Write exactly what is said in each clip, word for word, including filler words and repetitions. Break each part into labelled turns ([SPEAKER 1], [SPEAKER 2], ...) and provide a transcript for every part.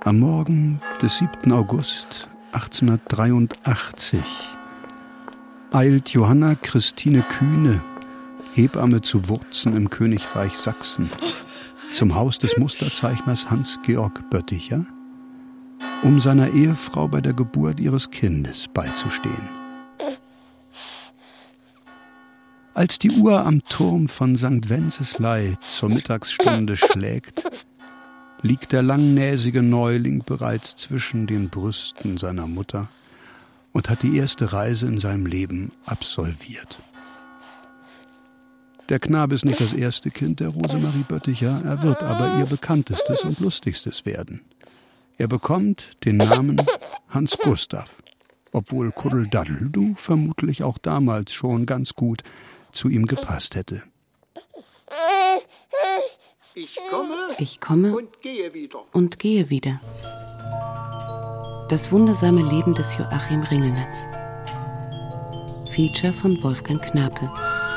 [SPEAKER 1] Am Morgen des siebten August achtzehnhundertdreiundachtzig eilt Johanna Christine Kühne, Hebamme zu Wurzen im Königreich Sachsen, zum Haus des Musterzeichners Hans-Georg Bötticher, um seiner Ehefrau bei der Geburt ihres Kindes beizustehen. Als die Uhr am Turm von Sankt Wenceslei zur Mittagsstunde schlägt, liegt der langnäsige Neuling bereits zwischen den Brüsten seiner Mutter und hat die erste Reise in seinem Leben absolviert. Der Knabe ist nicht das erste Kind der Rosemarie Bötticher, er wird aber ihr bekanntestes und lustigstes werden. Er bekommt den Namen Hans Gustav, obwohl Kuddeldaddeldu vermutlich auch damals schon ganz gut zu ihm gepasst hätte.
[SPEAKER 2] Ich komme,
[SPEAKER 3] ich komme
[SPEAKER 2] und gehe wieder.
[SPEAKER 3] Und gehe wieder. Das wundersame Leben des Joachim Ringelnatz. Feature von Wolfgang Knape.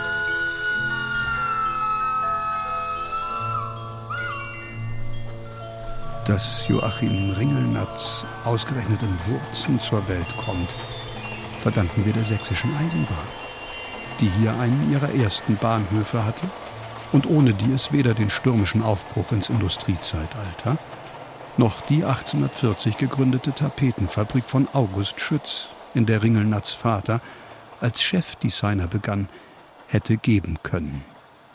[SPEAKER 1] Dass Joachim Ringelnatz ausgerechnet in Wurzen zur Welt kommt, verdanken wir der Sächsischen Eisenbahn, die hier einen ihrer ersten Bahnhöfe hatte und ohne die es weder den stürmischen Aufbruch ins Industriezeitalter noch die achtzehnhundertvierzig gegründete Tapetenfabrik von August Schütz, in der Ringelnatz Vater als Chefdesigner begann, hätte geben können.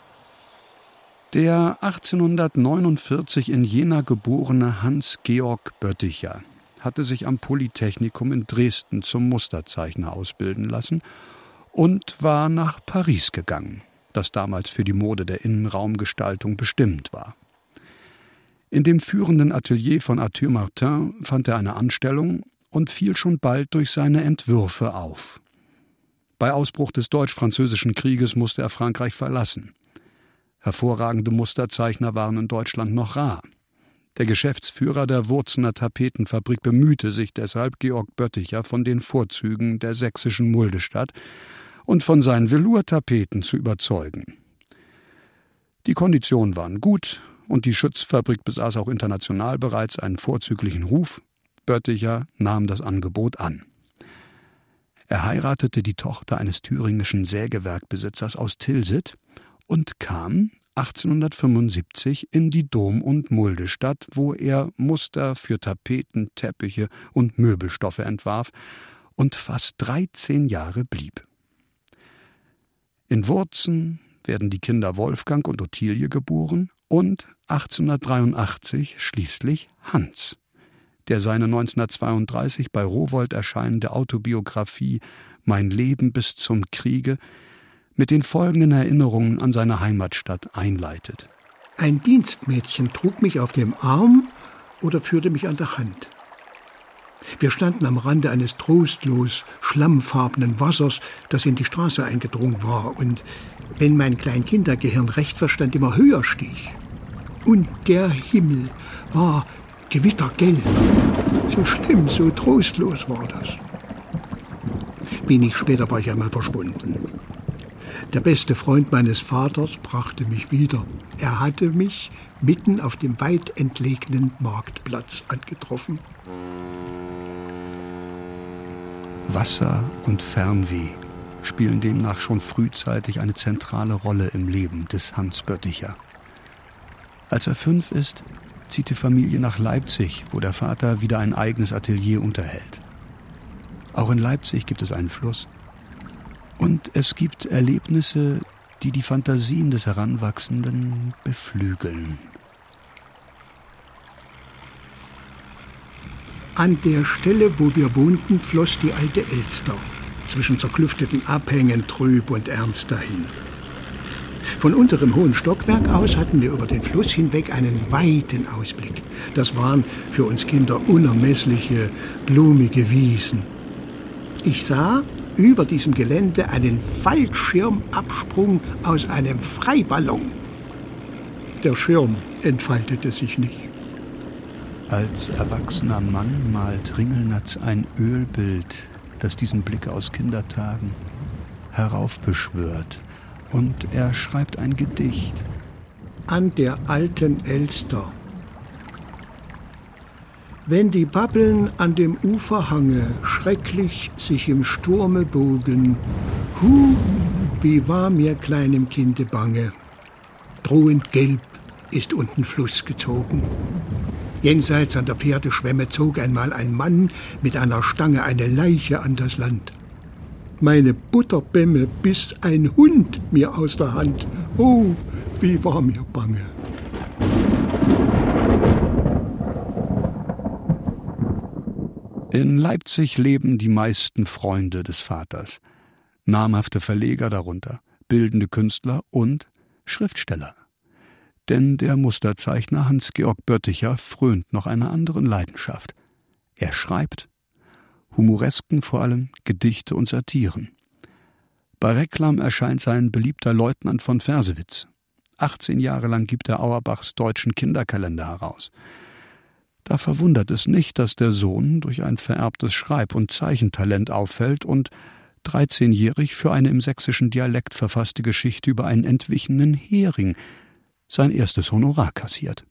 [SPEAKER 1] Der achtzehnhundertneunundvierzig in Jena geborene Hans-Georg Bötticher hatte sich am Polytechnikum in Dresden zum Musterzeichner ausbilden lassen und war nach Paris gegangen, das damals für die Mode der Innenraumgestaltung bestimmt war. In dem führenden Atelier von Arthur Martin fand er eine Anstellung und fiel schon bald durch seine Entwürfe auf. Bei Ausbruch des Deutsch-Französischen Krieges musste er Frankreich verlassen. Hervorragende Musterzeichner waren in Deutschland noch rar. Der Geschäftsführer der Wurzener Tapetenfabrik bemühte sich deshalb, Georg Bötticher von den Vorzügen der sächsischen Muldestadt und von seinen Velour-Tapeten zu überzeugen. Die Konditionen waren gut und die Schützfabrik besaß auch international bereits einen vorzüglichen Ruf. Bötticher nahm das Angebot an. Er heiratete die Tochter eines thüringischen Sägewerkbesitzers aus Tilsit und kam achtzehnhundertfünfundsiebzig in die Dom- und Muldestadt, wo er Muster für Tapeten, Teppiche und Möbelstoffe entwarf und fast dreizehn Jahre blieb. In Wurzen werden die Kinder Wolfgang und Ottilie geboren und achtzehnhundertdreiundachtzig schließlich Hans, der seine neunzehnhundertzweiunddreißig bei Rowohlt erscheinende Autobiografie »Mein Leben bis zum Kriege« mit den folgenden Erinnerungen an seine Heimatstadt einleitet.
[SPEAKER 2] Ein Dienstmädchen trug mich auf dem Arm oder führte mich an der Hand. Wir standen am Rande eines trostlos schlammfarbenen Wassers, das in die Straße eingedrungen war und, wenn mein Kleinkindergehirn recht verstand, immer höher stieg. Und der Himmel war gewittergelb. So schlimm, so trostlos war das. Wenig später war ich einmal verschwunden. Der beste Freund meines Vaters brachte mich wieder. Er hatte mich mitten auf dem weit entlegenen Marktplatz angetroffen.
[SPEAKER 1] Wasser und Fernweh spielen demnach schon frühzeitig eine zentrale Rolle im Leben des Hans Bötticher. Als er fünf ist, zieht die Familie nach Leipzig, wo der Vater wieder ein eigenes Atelier unterhält. Auch in Leipzig gibt es einen Fluss. Und es gibt Erlebnisse, die die Fantasien des Heranwachsenden beflügeln.
[SPEAKER 2] An der Stelle, wo wir wohnten, floss die alte Elster, zwischen zerklüfteten Abhängen trüb und ernst dahin. Von unserem hohen Stockwerk aus hatten wir über den Fluss hinweg einen weiten Ausblick. Das waren für uns Kinder unermessliche, blumige Wiesen. Ich sah über diesem Gelände einen Fallschirmabsprung aus einem Freiballon. Der Schirm entfaltete sich nicht.
[SPEAKER 1] Als erwachsener Mann malt Ringelnatz ein Ölbild, das diesen Blick aus Kindertagen heraufbeschwört. Und er schreibt ein Gedicht.
[SPEAKER 2] An der alten Elster. Wenn die Pappeln an dem Uferhange schrecklich sich im Sturme bogen, hu, wie war mir kleinem Kinde bange. Drohend gelb ist unten Fluss gezogen. Jenseits an der Pferdeschwemme zog einmal ein Mann mit einer Stange eine Leiche an das Land. Meine Butterbämme biss ein Hund mir aus der Hand. Oh, wie war mir bange.
[SPEAKER 1] In Leipzig leben die meisten Freunde des Vaters. Namhafte Verleger darunter, bildende Künstler und Schriftsteller. Denn der Musterzeichner Hans-Georg Bötticher frönt noch einer anderen Leidenschaft. Er schreibt Humoresken, vor allem Gedichte und Satiren. Bei Reklam erscheint sein beliebter Leutnant von Versewitz. achtzehn Jahre lang gibt er Auerbachs deutschen Kinderkalender heraus. Da verwundert es nicht, dass der Sohn durch ein vererbtes Schreib- und Zeichentalent auffällt und dreizehnjährig für eine im sächsischen Dialekt verfasste Geschichte über einen entwichenen Hering sein erstes Honorar kassiert.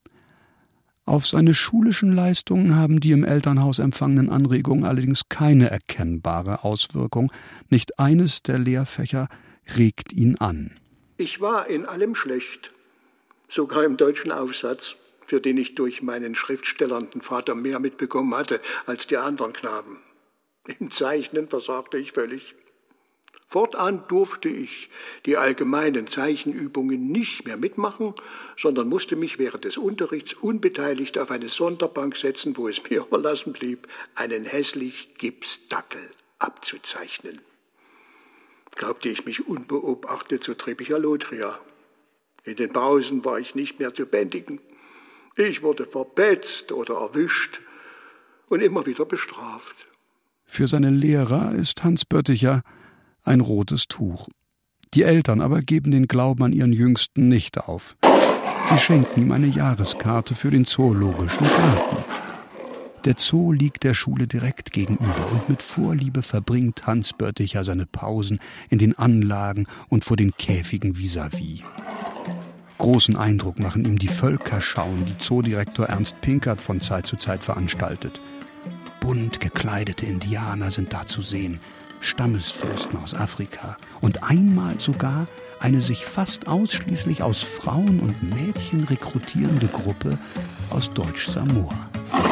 [SPEAKER 1] Auf seine schulischen Leistungen haben die im Elternhaus empfangenen Anregungen allerdings keine erkennbare Auswirkung. Nicht eines der Lehrfächer regt ihn an.
[SPEAKER 2] Ich war in allem schlecht, sogar im deutschen Aufsatz, für den ich durch meinen schriftstellernden Vater mehr mitbekommen hatte als die anderen Knaben. Im Zeichnen versagte ich völlig. Fortan durfte ich die allgemeinen Zeichenübungen nicht mehr mitmachen, sondern musste mich während des Unterrichts unbeteiligt auf eine Sonderbank setzen, wo es mir überlassen blieb, einen hässlich Gipsdackel abzuzeichnen. Glaubte ich mich unbeobachtet, so trieb ich Allotria. In den Pausen war ich nicht mehr zu bändigen. Ich wurde verpetzt oder erwischt und immer wieder bestraft.
[SPEAKER 1] Für seine Lehrer ist Hans Bötticher ein rotes Tuch. Die Eltern aber geben den Glauben an ihren Jüngsten nicht auf. Sie schenken ihm eine Jahreskarte für den Zoologischen Garten. Der Zoo liegt der Schule direkt gegenüber und mit Vorliebe verbringt Hans Bötticher seine Pausen in den Anlagen und vor den Käfigen vis-à-vis. Großen Eindruck machen ihm die Völkerschauen, die Zoodirektor Ernst Pinkert von Zeit zu Zeit veranstaltet. Bunt gekleidete Indianer sind da zu sehen, Stammesfürsten aus Afrika und einmal sogar eine sich fast ausschließlich aus Frauen und Mädchen rekrutierende Gruppe aus Deutsch-Samoa.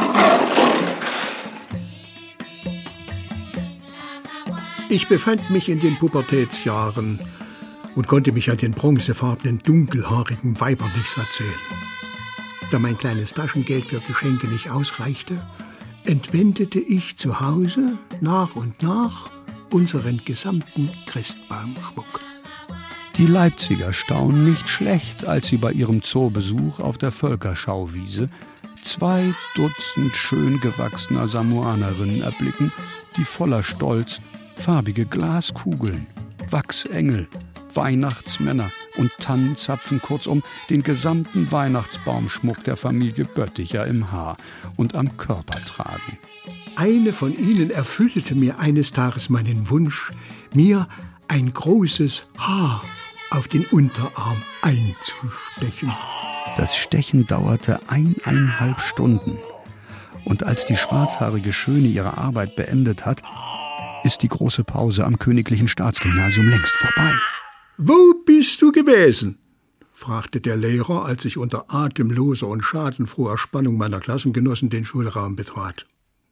[SPEAKER 2] Ich befand mich in den Pubertätsjahren und konnte mich an den bronzefarbenen, dunkelhaarigen Weibern nicht satt sehen. Da mein kleines Taschengeld für Geschenke nicht ausreichte, entwendete ich zu Hause nach und nach unseren gesamten Christbaumschmuck.
[SPEAKER 1] Die Leipziger staunen nicht schlecht, als sie bei ihrem Zoobesuch auf der Völkerschauwiese zwei Dutzend schön gewachsener Samoanerinnen erblicken, die voller Stolz farbige Glaskugeln, Wachsengel, Weihnachtsmänner und Tannenzapfen, kurzum den gesamten Weihnachtsbaumschmuck der Familie Bötticher im Haar und am Körper tragen.
[SPEAKER 2] Eine von ihnen erfüllte mir eines Tages meinen Wunsch, mir ein großes Haar auf den Unterarm einzustechen.
[SPEAKER 1] Das Stechen dauerte eineinhalb Stunden. Und als die schwarzhaarige Schöne ihre Arbeit beendet hat, ist die große Pause am Königlichen Staatsgymnasium längst vorbei.
[SPEAKER 2] »Wo bist du gewesen?« fragte der Lehrer, als ich unter atemloser und schadenfroher Spannung meiner Klassengenossen den Schulraum betrat.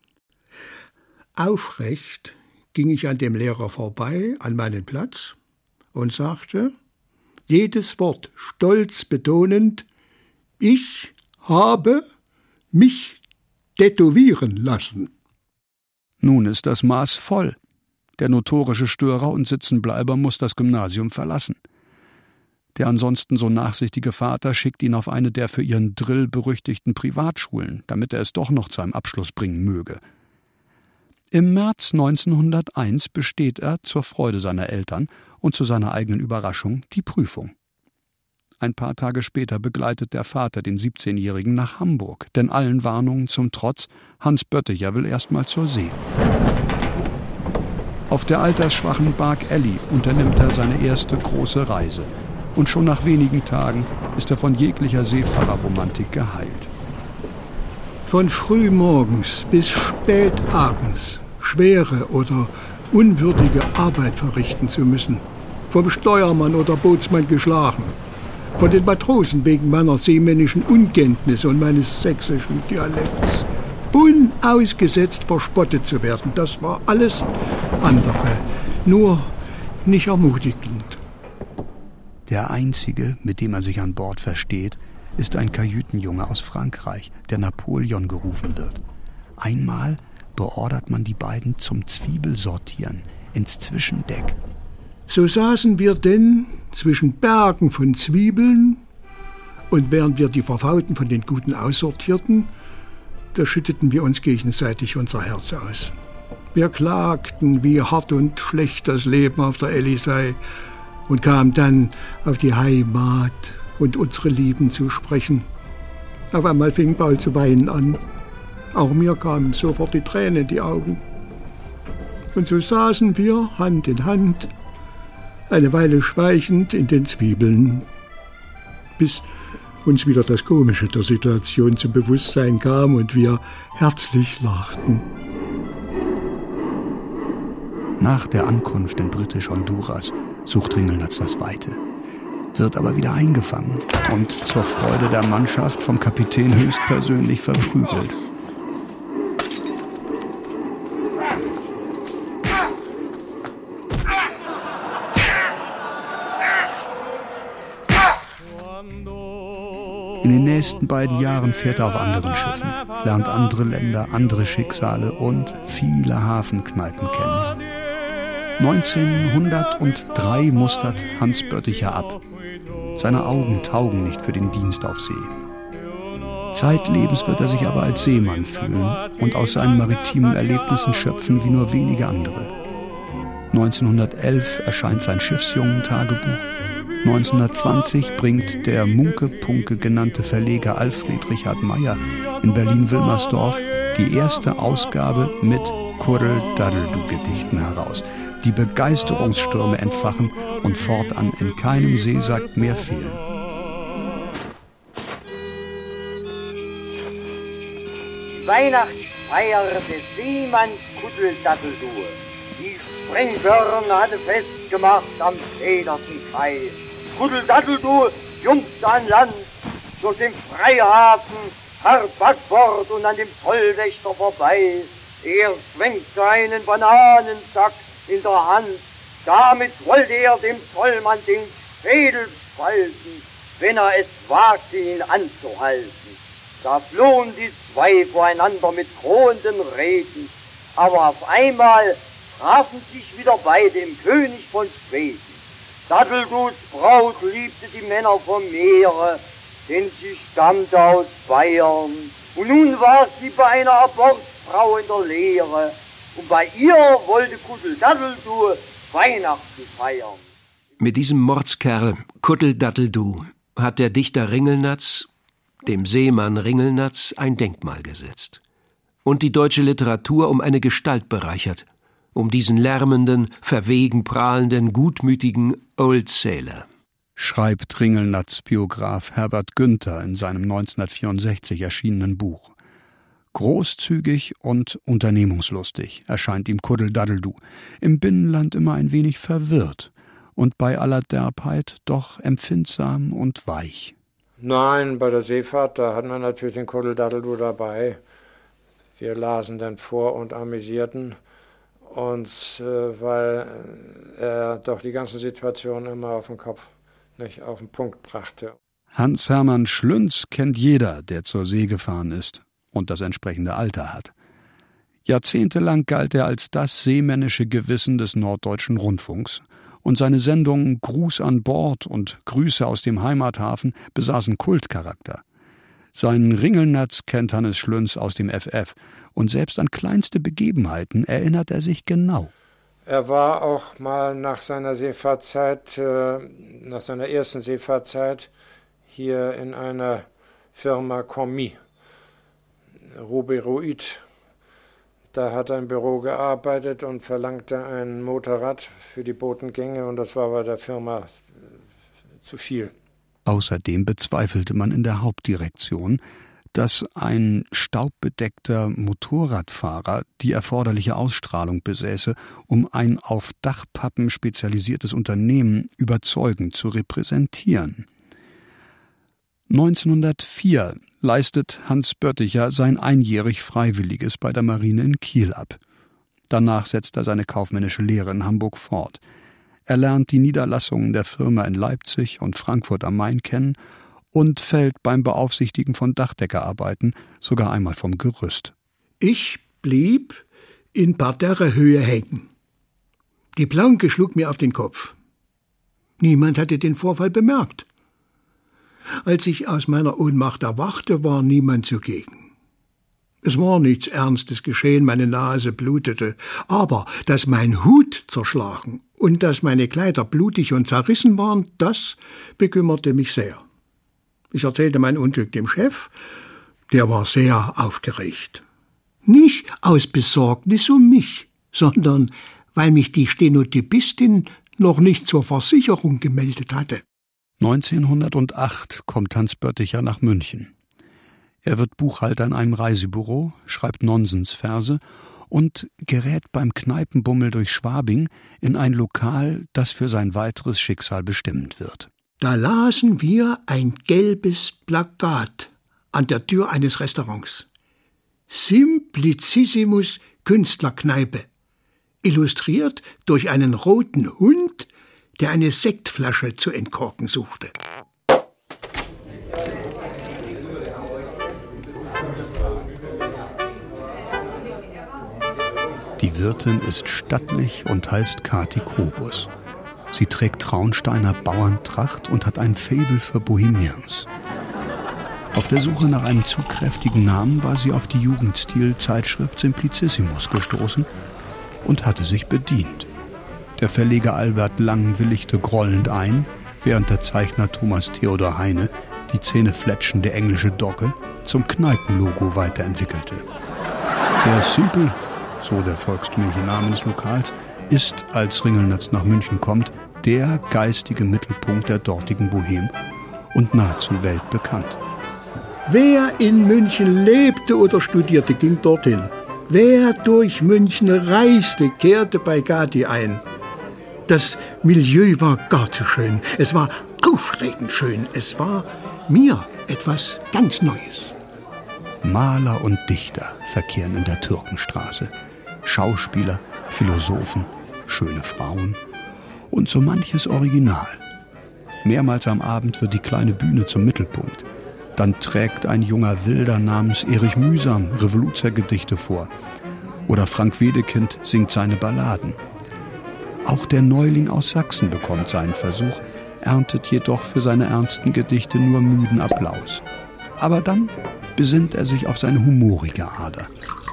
[SPEAKER 2] Aufrecht ging ich an dem Lehrer vorbei, an meinen Platz, und sagte, jedes Wort stolz betonend, ich habe mich tätowieren lassen.
[SPEAKER 1] Nun ist das Maß voll. Der notorische Störer und Sitzenbleiber muss das Gymnasium verlassen. Der ansonsten so nachsichtige Vater schickt ihn auf eine der für ihren Drill berüchtigten Privatschulen, damit er es doch noch zu einem Abschluss bringen möge. Im März neunzehnhunderteins besteht er zur Freude seiner Eltern und zu seiner eigenen Überraschung die Prüfung. Ein paar Tage später begleitet der Vater den siebzehnjährigen nach Hamburg, denn allen Warnungen zum Trotz, Hans Bötticher will erst mal zur See. Auf der altersschwachen Bark Elli unternimmt er seine erste große Reise. Und schon nach wenigen Tagen ist er von jeglicher Seefahrerromantik geheilt.
[SPEAKER 2] Von frühmorgens bis spät abends schwere oder unwürdige Arbeit verrichten zu müssen, vom Steuermann oder Bootsmann geschlagen, von den Matrosen wegen meiner seemännischen Unkenntnis und meines sächsischen Dialekts unausgesetzt verspottet zu werden, das war alles andere, nur nicht ermutigend.
[SPEAKER 1] Der einzige, mit dem er sich an Bord versteht, ist ein Kajütenjunge aus Frankreich, der Napoleon gerufen wird. Einmal beordert man die beiden zum Zwiebelsortieren ins Zwischendeck.
[SPEAKER 2] So saßen wir denn zwischen Bergen von Zwiebeln und während wir die Verfaulten von den Guten aussortierten, da schütteten wir uns gegenseitig unser Herz aus. Wir klagten, wie hart und schlecht das Leben auf der Elli sei und kamen dann auf die Heimat und unsere Lieben zu sprechen. Auf einmal fing Paul zu weinen an. Auch mir kamen sofort die Tränen in die Augen. Und so saßen wir Hand in Hand, eine Weile schweigend in den Zwiebeln, bis uns wieder das Komische der Situation zum Bewusstsein kam und wir herzlich lachten.
[SPEAKER 1] Nach der Ankunft in Britisch-Honduras sucht Ringelnatz das Weite, wird aber wieder eingefangen und zur Freude der Mannschaft vom Kapitän höchstpersönlich verprügelt. In den nächsten beiden Jahren fährt er auf anderen Schiffen, lernt andere Länder, andere Schicksale und viele Hafenkneipen kennen. neunzehnhundertdrei mustert Hans Bötticher ab. Seine Augen taugen nicht für den Dienst auf See. Zeitlebens wird er sich aber als Seemann fühlen und aus seinen maritimen Erlebnissen schöpfen wie nur wenige andere. neunzehnhundertelf erscheint sein Schiffsjungen-Tagebuch. neunzehnhundertzwanzig bringt der Munke-Punke genannte Verleger Alfred Richard Meyer in Berlin-Wilmersdorf die erste Ausgabe mit Kuddeldaddeldu-Gedichten heraus, die Begeisterungsstürme entfachen und fortan in keinem Seesack mehr fehlen.
[SPEAKER 4] Die Weihnachtsfeier des Seemanns Kuddeldaddeldu. Die Springbirne hatte festgemacht am federten Kai. Kuddeldaddeldu jumpte an Land, durch den Freihafen, hart backbord und an dem Zollwächter vorbei. Er schwenkte einen Bananensack in der Hand, damit wollte er dem Zollmann den Schädel spalten, wenn er es wagte, ihn anzuhalten. Da flohen die zwei voreinander mit drohenden Reden, aber auf einmal trafen sich wieder beide im König von Schweden. Dadeldus Braut liebte die Männer vom Meere, denn sie stammte aus Bayern. Und nun war sie bei einer Abortsfrau in der Lehre. Und bei ihr wollte Kuddeldaddeldu Weihnachten feiern.
[SPEAKER 5] Mit diesem Mordskerl Kuddeldaddeldu hat der Dichter Ringelnatz, dem Seemann Ringelnatz, ein Denkmal gesetzt. Und die deutsche Literatur um eine Gestalt bereichert, um diesen lärmenden, verwegen prahlenden, gutmütigen Old Sailor.
[SPEAKER 1] Schreibt Ringelnatz-Biograf Herbert Günther in seinem neunzehnhundertvierundsechzig erschienenen Buch. Großzügig und unternehmungslustig erscheint ihm Kuddeldaddeldu, im Binnenland immer ein wenig verwirrt und bei aller Derbheit doch empfindsam und weich.
[SPEAKER 6] Nein, bei der Seefahrt, da hatten wir natürlich den Kuddeldaddeldu dabei. Wir lasen dann vor und amüsierten uns, äh, weil er doch die ganze Situation immer auf den Kopf, nicht auf den Punkt brachte.
[SPEAKER 1] Hans-Hermann Schlünz kennt jeder, der zur See gefahren ist und das entsprechende Alter hat. Jahrzehntelang galt er als das seemännische Gewissen des Norddeutschen Rundfunks und seine Sendungen Gruß an Bord und Grüße aus dem Heimathafen besaßen Kultcharakter. Seinen Ringelnatz kennt Hannes Schlünz aus dem F F und selbst an kleinste Begebenheiten erinnert er sich genau.
[SPEAKER 6] Er war auch mal nach seiner Seefahrtzeit, äh, nach seiner ersten Seefahrtzeit hier in einer Firma Commis, Ruberoid. Da hat er im Büro gearbeitet und verlangte ein Motorrad für die Botengänge und das war bei der Firma zu viel.
[SPEAKER 1] Außerdem bezweifelte man in der Hauptdirektion, dass ein staubbedeckter Motorradfahrer die erforderliche Ausstrahlung besäße, um ein auf Dachpappen spezialisiertes Unternehmen überzeugend zu repräsentieren. neunzehnhundertvier leistet Hans Bötticher sein einjährig Freiwilliges bei der Marine in Kiel ab. Danach setzt er seine kaufmännische Lehre in Hamburg fort. Er lernt die Niederlassungen der Firma in Leipzig und Frankfurt am Main kennen und fällt beim Beaufsichtigen von Dachdeckerarbeiten sogar einmal vom Gerüst.
[SPEAKER 2] Ich blieb in Parterrehöhe hängen. Die Planke schlug mir auf den Kopf. Niemand hatte den Vorfall bemerkt. Als ich aus meiner Ohnmacht erwachte, war niemand zugegen. Es war nichts Ernstes geschehen, meine Nase blutete, aber dass mein Hut zerschlagen und dass meine Kleider blutig und zerrissen waren, das bekümmerte mich sehr. Ich erzählte mein Unglück dem Chef, der war sehr aufgeregt. Nicht aus Besorgnis um mich, sondern weil mich die Stenotypistin noch nicht zur Versicherung gemeldet hatte.
[SPEAKER 1] neunzehnhundertacht kommt Hans Bötticher nach München. Er wird Buchhalter in einem Reisebüro, schreibt Nonsensverse und gerät beim Kneipenbummel durch Schwabing in ein Lokal, das für sein weiteres Schicksal bestimmend wird.
[SPEAKER 2] Da lasen wir ein gelbes Plakat an der Tür eines Restaurants. Simplicissimus Künstlerkneipe, illustriert durch einen roten Hund, der eine Sektflasche zu entkorken suchte.
[SPEAKER 1] Die Wirtin ist stattlich und heißt Kathi Kobus. Sie trägt Traunsteiner Bauerntracht und hat ein Faible für Bohemians. Auf der Suche nach einem zu kräftigen Namen war sie auf die Jugendstil-Zeitschrift Simplicissimus gestoßen und hatte sich bedient. Der Verleger Albert Lang willigte grollend ein, während der Zeichner Thomas Theodor Heine die zähnefletschende englische Dogge zum Kneipenlogo weiterentwickelte. Der Simple, so der volkstümliche Name des Lokals, ist, als Ringelnatz nach München kommt, der geistige Mittelpunkt der dortigen Bohème und nahezu weltbekannt.
[SPEAKER 2] Wer in München lebte oder studierte, ging dorthin. Wer durch München reiste, kehrte bei Kathi ein. Das Milieu war gar zu schön. Es war aufregend schön. Es war mir etwas ganz Neues.
[SPEAKER 1] Maler und Dichter verkehren in der Türkenstraße. Schauspieler, Philosophen, schöne Frauen und so manches Original. Mehrmals am Abend wird die kleine Bühne zum Mittelpunkt. Dann trägt ein junger Wilder namens Erich Mühsam Revoluzergedichte vor. Oder Frank Wedekind singt seine Balladen. Auch der Neuling aus Sachsen bekommt seinen Versuch, erntet jedoch für seine ernsten Gedichte nur müden Applaus. Aber dann besinnt er sich auf seine humorige Ader.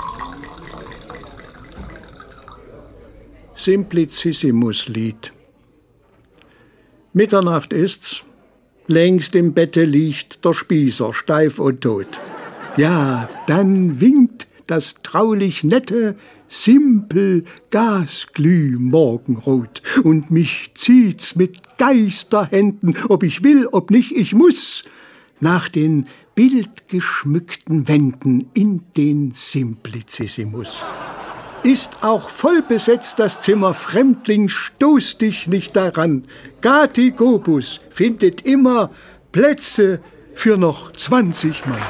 [SPEAKER 2] Simplicissimus-Lied. Mitternacht ist's, längst im Bette liegt der Spießer, steif und tot. Ja, dann winkt das traulich nette Simpel Gasglüh morgenrot und mich zieht's mit Geisterhänden, ob ich will, ob nicht, ich muss nach den bildgeschmückten Wänden in den Simplicissimus. Ist auch voll besetzt das Zimmer, Fremdling, stoß dich nicht daran. Kathi Kobus findet immer Plätze für noch zwanzig Mann.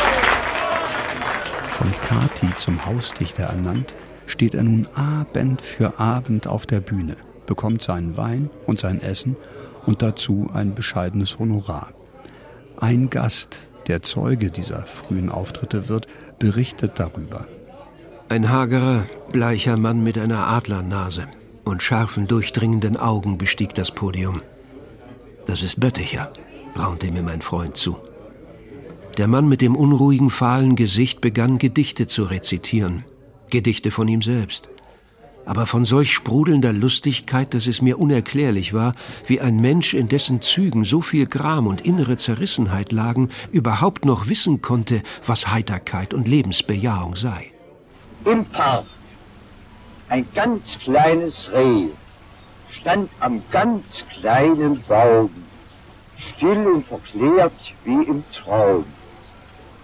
[SPEAKER 1] Von Kathi zum Hausdichter ernannt, steht er nun Abend für Abend auf der Bühne, bekommt seinen Wein und sein Essen und dazu ein bescheidenes Honorar. Ein Gast, der Zeuge dieser frühen Auftritte wird, berichtet darüber.
[SPEAKER 5] Ein hagerer, bleicher Mann mit einer Adlernase und scharfen, durchdringenden Augen bestieg das Podium. »Das ist Bötticher«, raunte mir mein Freund zu. Der Mann mit dem unruhigen, fahlen Gesicht begann, Gedichte zu rezitieren. Gedichte von ihm selbst. Aber von solch sprudelnder Lustigkeit, dass es mir unerklärlich war, wie ein Mensch, in dessen Zügen so viel Gram und innere Zerrissenheit lagen, überhaupt noch wissen konnte, was Heiterkeit und Lebensbejahung sei.
[SPEAKER 4] Im Park ein ganz kleines Reh stand am ganz kleinen Baum, still und verklärt wie im Traum.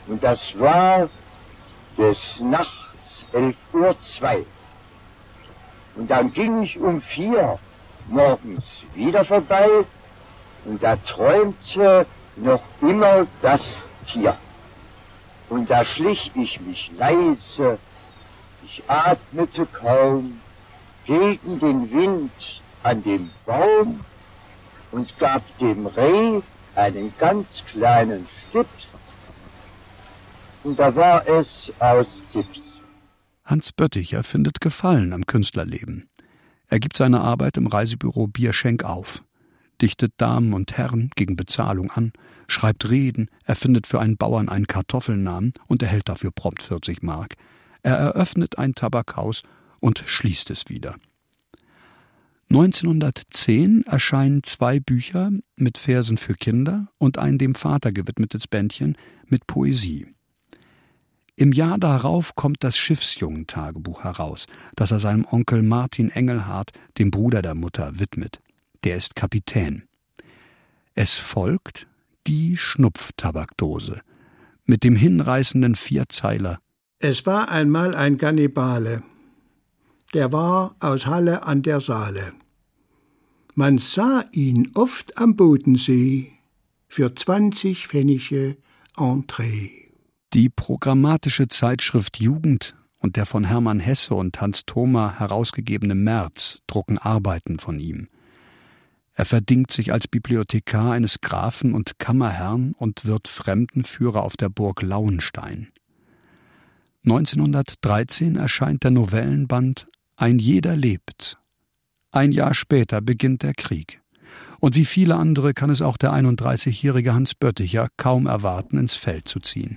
[SPEAKER 4] Und das war des Nachts elf Uhr zwei. Und dann ging ich um vier morgens wieder vorbei und da träumte noch immer das Tier. Und da schlich ich mich leise, ich atmete kaum, gegen den Wind an dem Baum und gab dem Reh einen ganz kleinen Stups. Und da war es aus Gips.
[SPEAKER 1] Hans Bötticher findet Gefallen am Künstlerleben. Er gibt seine Arbeit im Reisebüro Bierschenk auf, dichtet Damen und Herren gegen Bezahlung an, schreibt Reden, erfindet für einen Bauern einen Kartoffelnamen und erhält dafür prompt vierzig Mark. Er eröffnet ein Tabakhaus und schließt es wieder. neunzehnhundertzehn erscheinen zwei Bücher mit Versen für Kinder und ein dem Vater gewidmetes Bändchen mit Poesie. Im Jahr darauf kommt das Schiffsjungen-Tagebuch heraus, das er seinem Onkel Martin Engelhardt, dem Bruder der Mutter, widmet. Der ist Kapitän. Es folgt die Schnupftabakdose mit dem hinreißenden Vierzeiler.
[SPEAKER 2] Es war einmal ein Kannibale, der war aus Halle an der Saale. Man sah ihn oft am Bodensee für zwanzig Pfennige Entree.
[SPEAKER 1] Die programmatische Zeitschrift Jugend und der von Hermann Hesse und Hans Thoma herausgegebene März drucken Arbeiten von ihm. Er verdingt sich als Bibliothekar eines Grafen und Kammerherrn und wird Fremdenführer auf der Burg Lauenstein. neunzehnhundertdreizehn erscheint der Novellenband Ein jeder lebt. Ein Jahr später beginnt der Krieg. Und wie viele andere kann es auch der einunddreißigjährige Hans Bötticher kaum erwarten, ins Feld zu ziehen.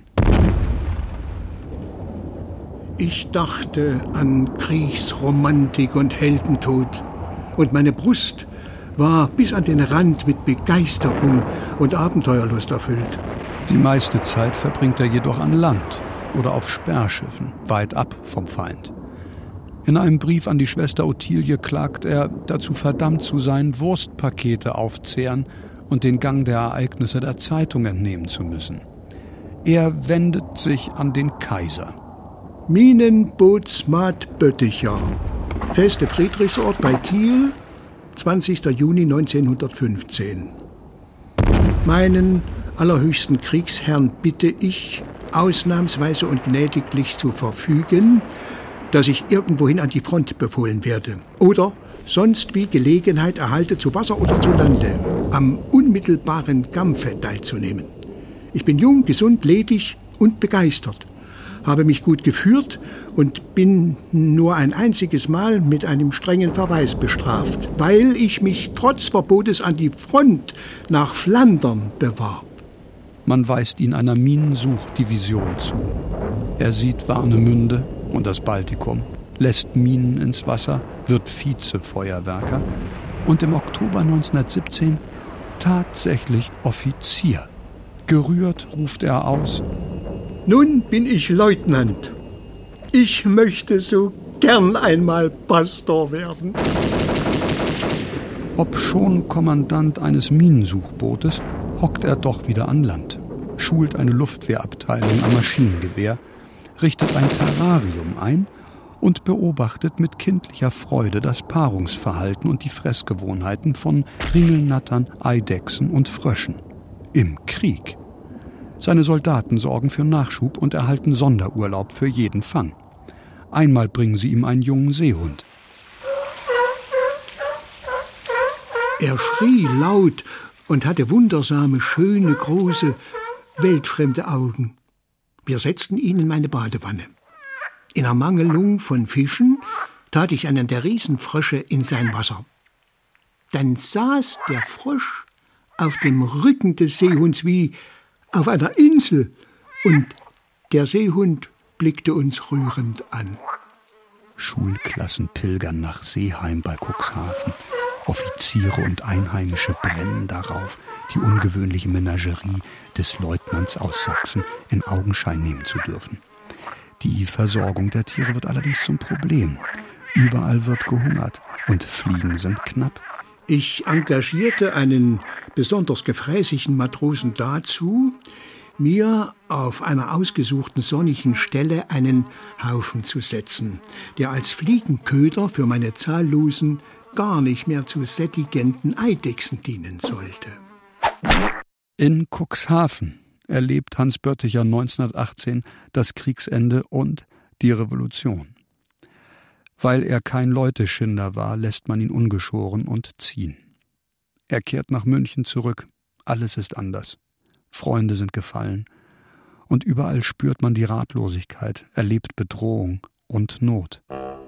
[SPEAKER 2] Ich dachte an Kriegsromantik und Heldentod, und meine Brust war bis an den Rand mit Begeisterung und Abenteuerlust erfüllt.
[SPEAKER 1] Die meiste Zeit verbringt er jedoch an Land oder auf Sperrschiffen, weit ab vom Feind. In einem Brief an die Schwester Ottilie klagt er, dazu verdammt zu sein, Wurstpakete aufzehren und den Gang der Ereignisse der Zeitung entnehmen zu müssen. Er wendet sich an den Kaiser.
[SPEAKER 2] Minenbootsmat Bötticher, Feste Friedrichsort bei Kiel, zwanzigster Juni neunzehnhundertfünfzehn. Meinen allerhöchsten Kriegsherrn bitte ich, ausnahmsweise und gnädiglich zu verfügen, dass ich irgendwohin an die Front befohlen werde oder sonst wie Gelegenheit erhalte, zu Wasser oder zu Lande am unmittelbaren Kampfe teilzunehmen. Ich bin jung, gesund, ledig und begeistert, habe mich gut geführt und bin nur ein einziges Mal mit einem strengen Verweis bestraft, weil ich mich trotz Verbotes an die Front nach Flandern bewarb.
[SPEAKER 1] Man weist ihn einer Minensuchdivision zu. Er sieht Warnemünde und das Baltikum, lässt Minen ins Wasser, wird Vizefeuerwerker und im Oktober neunzehnhundertsiebzehn tatsächlich Offizier. Gerührt ruft er aus:
[SPEAKER 2] Nun bin ich Leutnant. Ich möchte so gern einmal Pastor werden.
[SPEAKER 1] Obschon Kommandant eines Minensuchbootes, hockt er doch wieder an Land, schult eine Luftwehrabteilung am Maschinengewehr, richtet ein Terrarium ein und beobachtet mit kindlicher Freude das Paarungsverhalten und die Fressgewohnheiten von Ringelnattern, Eidechsen und Fröschen. Im Krieg. Seine Soldaten sorgen für Nachschub und erhalten Sonderurlaub für jeden Fang. Einmal bringen sie ihm einen jungen Seehund.
[SPEAKER 2] Er schrie laut und hatte wundersame, schöne, große, weltfremde Augen. Wir setzten ihn in meine Badewanne. In Ermangelung von Fischen tat ich einen der Riesenfrösche in sein Wasser. Dann saß der Frosch auf dem Rücken des Seehunds wie auf einer Insel, und der Seehund blickte uns rührend an.
[SPEAKER 1] Schulklassen pilgern nach Seeheim bei Cuxhaven. Offiziere und Einheimische brennen darauf, die ungewöhnliche Menagerie des Leutnants aus Sachsen in Augenschein nehmen zu dürfen. Die Versorgung der Tiere wird allerdings zum Problem. Überall wird gehungert und Fliegen sind knapp.
[SPEAKER 2] Ich engagierte einen besonders gefräßigen Matrosen dazu, mir auf einer ausgesuchten sonnigen Stelle einen Haufen zu setzen, der als Fliegenköder für meine zahllosen, gar nicht mehr zu sättigenden Eidechsen dienen sollte.
[SPEAKER 1] In Cuxhaven erlebt Hans Bötticher neunzehnhundertachtzehn das Kriegsende und die Revolution. Weil er kein Leuteschinder war, lässt man ihn ungeschoren und ziehen. Er kehrt nach München zurück. Alles ist anders. Freunde sind gefallen. Und überall spürt man die Ratlosigkeit, erlebt Bedrohung und Not.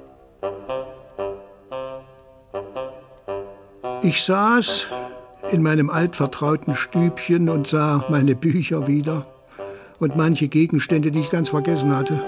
[SPEAKER 2] Ich saß in meinem altvertrauten Stübchen und sah meine Bücher wieder und manche Gegenstände, die ich ganz vergessen hatte.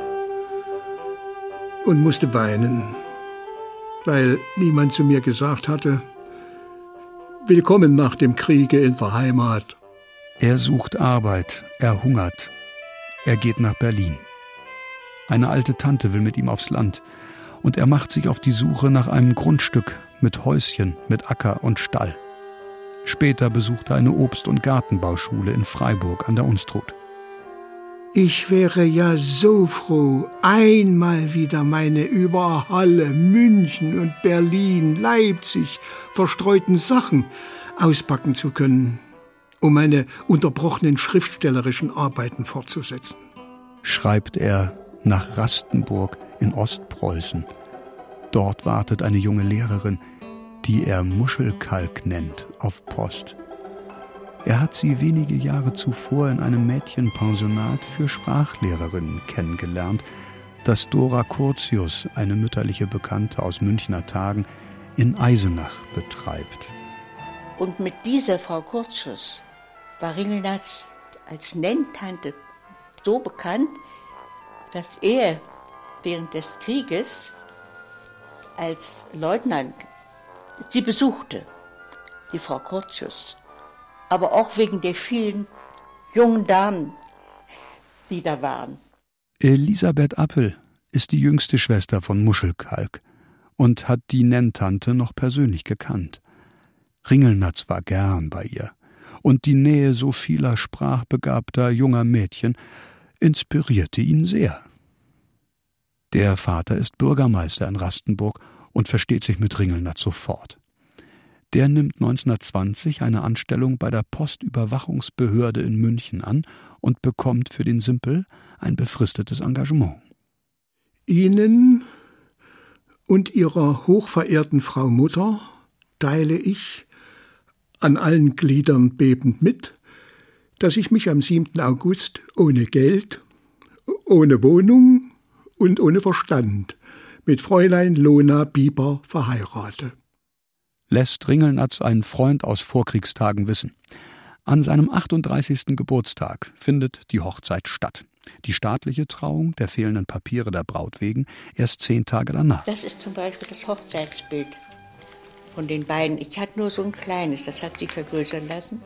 [SPEAKER 2] Und musste weinen, weil niemand zu mir gesagt hatte, willkommen nach dem Kriege in der Heimat.
[SPEAKER 1] Er sucht Arbeit, er hungert. Er geht nach Berlin. Eine alte Tante will mit ihm aufs Land und er macht sich auf die Suche nach einem Grundstück mit Häuschen, mit Acker und Stall. Später besucht er eine Obst- und Gartenbauschule in Freiburg an der Unstrut.
[SPEAKER 2] Ich wäre ja so froh, einmal wieder meine über Halle, München und Berlin, Leipzig verstreuten Sachen auspacken zu können, um meine unterbrochenen schriftstellerischen Arbeiten fortzusetzen.
[SPEAKER 1] Schreibt er nach Rastenburg in Ostpreußen. Dort wartet eine junge Lehrerin, die er Muschelkalk nennt, auf Post. Er hat sie wenige Jahre zuvor in einem Mädchenpensionat für Sprachlehrerinnen kennengelernt, das Dora Curtius, eine mütterliche Bekannte aus Münchner Tagen, in Eisenach betreibt.
[SPEAKER 7] Und mit dieser Frau Curtius war Ringelnatz als Nenntante so bekannt, dass er während des Krieges als Leutnant sie besuchte, die Frau Curtius. Aber auch wegen der vielen jungen Damen, die da waren.
[SPEAKER 1] Elisabeth Appel ist die jüngste Schwester von Muschelkalk und hat die Nenntante noch persönlich gekannt. Ringelnatz war gern bei ihr, und die Nähe so vieler sprachbegabter junger Mädchen inspirierte ihn sehr. Der Vater ist Bürgermeister in Rastenburg und versteht sich mit Ringelnatz sofort. Der nimmt neunzehnhundertzwanzig eine Anstellung bei der Postüberwachungsbehörde in München an und bekommt für den Simpel ein befristetes Engagement.
[SPEAKER 2] Ihnen und Ihrer hochverehrten Frau Mutter teile ich an allen Gliedern bebend mit, dass ich mich am siebten August ohne Geld, ohne Wohnung und ohne Verstand mit Fräulein Lona Bieber verheirate.
[SPEAKER 1] Lässt Ringelnatz einen Freund aus Vorkriegstagen wissen. An seinem achtunddreißigsten Geburtstag findet die Hochzeit statt. Die staatliche Trauung der fehlenden Papiere der Braut wegen erst zehn Tage danach.
[SPEAKER 7] Das ist zum Beispiel das Hochzeitsbild von den beiden. Ich hatte nur so ein kleines, das hat sie vergrößern lassen.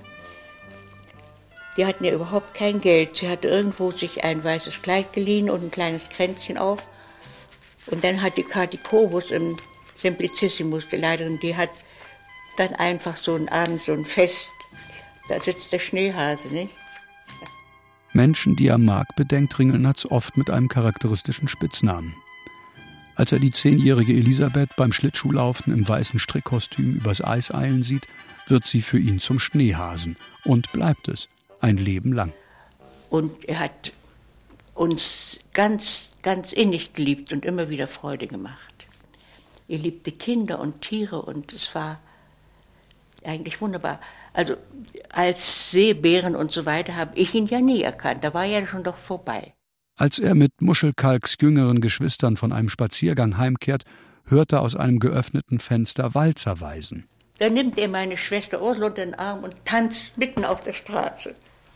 [SPEAKER 7] Die hatten ja überhaupt kein Geld. Sie hatte irgendwo sich ein weißes Kleid geliehen und ein kleines Kränzchen auf. Und dann hat die Kathi Kobus im Simplicissimus, die Leiterin, die hat dann einfach so ein Abend, so ein Fest, da sitzt der Schneehase, nicht?
[SPEAKER 1] Menschen, die er mag, bedenkt Ringelnatz oft mit einem charakteristischen Spitznamen. Als er die zehnjährige Elisabeth beim Schlittschuhlaufen im weißen Strickkostüm übers Eis eilen sieht, wird sie für ihn zum Schneehasen und bleibt es ein Leben lang.
[SPEAKER 7] Und er hat uns ganz, ganz innig geliebt und immer wieder Freude gemacht. Er liebte Kinder und Tiere und es war eigentlich wunderbar. Also als Seebären und so weiter habe ich ihn ja nie erkannt. Da war er schon doch vorbei.
[SPEAKER 1] Als er mit Muschelkalks jüngeren Geschwistern von einem Spaziergang heimkehrt, hört er aus einem geöffneten Fenster Walzer weisen.
[SPEAKER 7] Da nimmt er meine Schwester Ursula unter den Arm und tanzt mitten auf der Straße.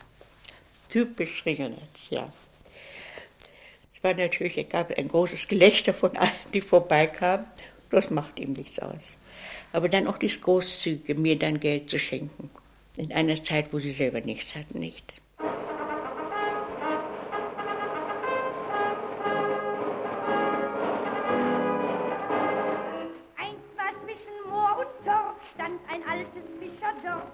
[SPEAKER 7] Typisch Ringelnatz, ja. Es war natürlich, es gab ein großes Gelächter von allen, die vorbeikamen. Das macht ihm nichts aus. Aber dann auch das Großzügige, mir dann Geld zu schenken. In einer Zeit, wo sie selber nichts hatten, nicht.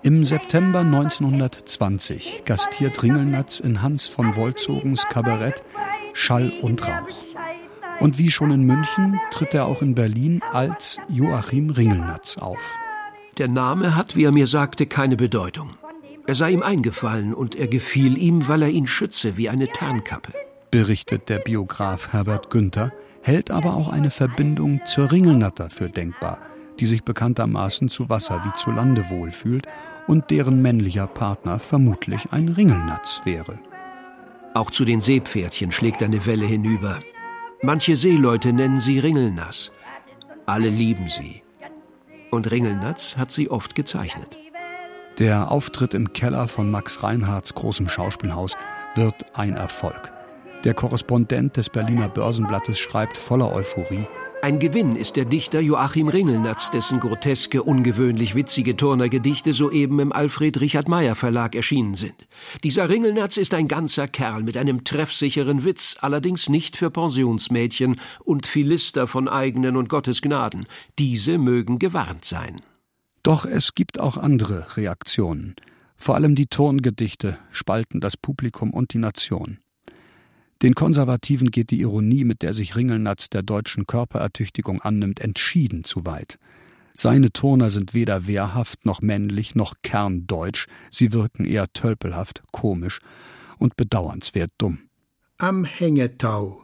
[SPEAKER 1] Im September neunzehnhundertzwanzig gastiert Ringelnatz in Hans von Wolzogens Kabarett Schall und Rauch. Und wie schon in München tritt er auch in Berlin als Joachim Ringelnatz auf.
[SPEAKER 5] Der Name hat, wie er mir sagte, keine Bedeutung. Er sei ihm eingefallen und er gefiel ihm, weil er ihn schütze wie eine Tarnkappe.
[SPEAKER 1] Berichtet der Biograf Herbert Günther, hält aber auch eine Verbindung zur Ringelnatter für denkbar, die sich bekanntermaßen zu Wasser wie zu Lande wohlfühlt und deren männlicher Partner vermutlich ein Ringelnatz wäre.
[SPEAKER 5] Auch zu den Seepferdchen schlägt eine Welle hinüber. Manche Seeleute nennen sie Ringelnass. Alle lieben sie. Und Ringelnatz hat sie oft gezeichnet.
[SPEAKER 1] Der Auftritt im Keller von Max Reinhardts großem Schauspielhaus wird ein Erfolg. Der Korrespondent des Berliner Börsenblattes schreibt voller Euphorie:
[SPEAKER 5] Ein Gewinn ist der Dichter Joachim Ringelnatz, dessen groteske, ungewöhnlich witzige Turnergedichte soeben im Alfred Richard Meyer Verlag erschienen sind. Dieser Ringelnatz ist ein ganzer Kerl mit einem treffsicheren Witz, allerdings nicht für Pensionsmädchen und Philister von eigenen und Gottes Gnaden. Diese mögen gewarnt sein.
[SPEAKER 1] Doch es gibt auch andere Reaktionen. Vor allem die Turngedichte spalten das Publikum und die Nation. Den Konservativen geht die Ironie, mit der sich Ringelnatz der deutschen Körperertüchtigung annimmt, entschieden zu weit. Seine Turner sind weder wehrhaft noch männlich noch kerndeutsch, sie wirken eher tölpelhaft, komisch und bedauernswert dumm.
[SPEAKER 2] Am Hängetau.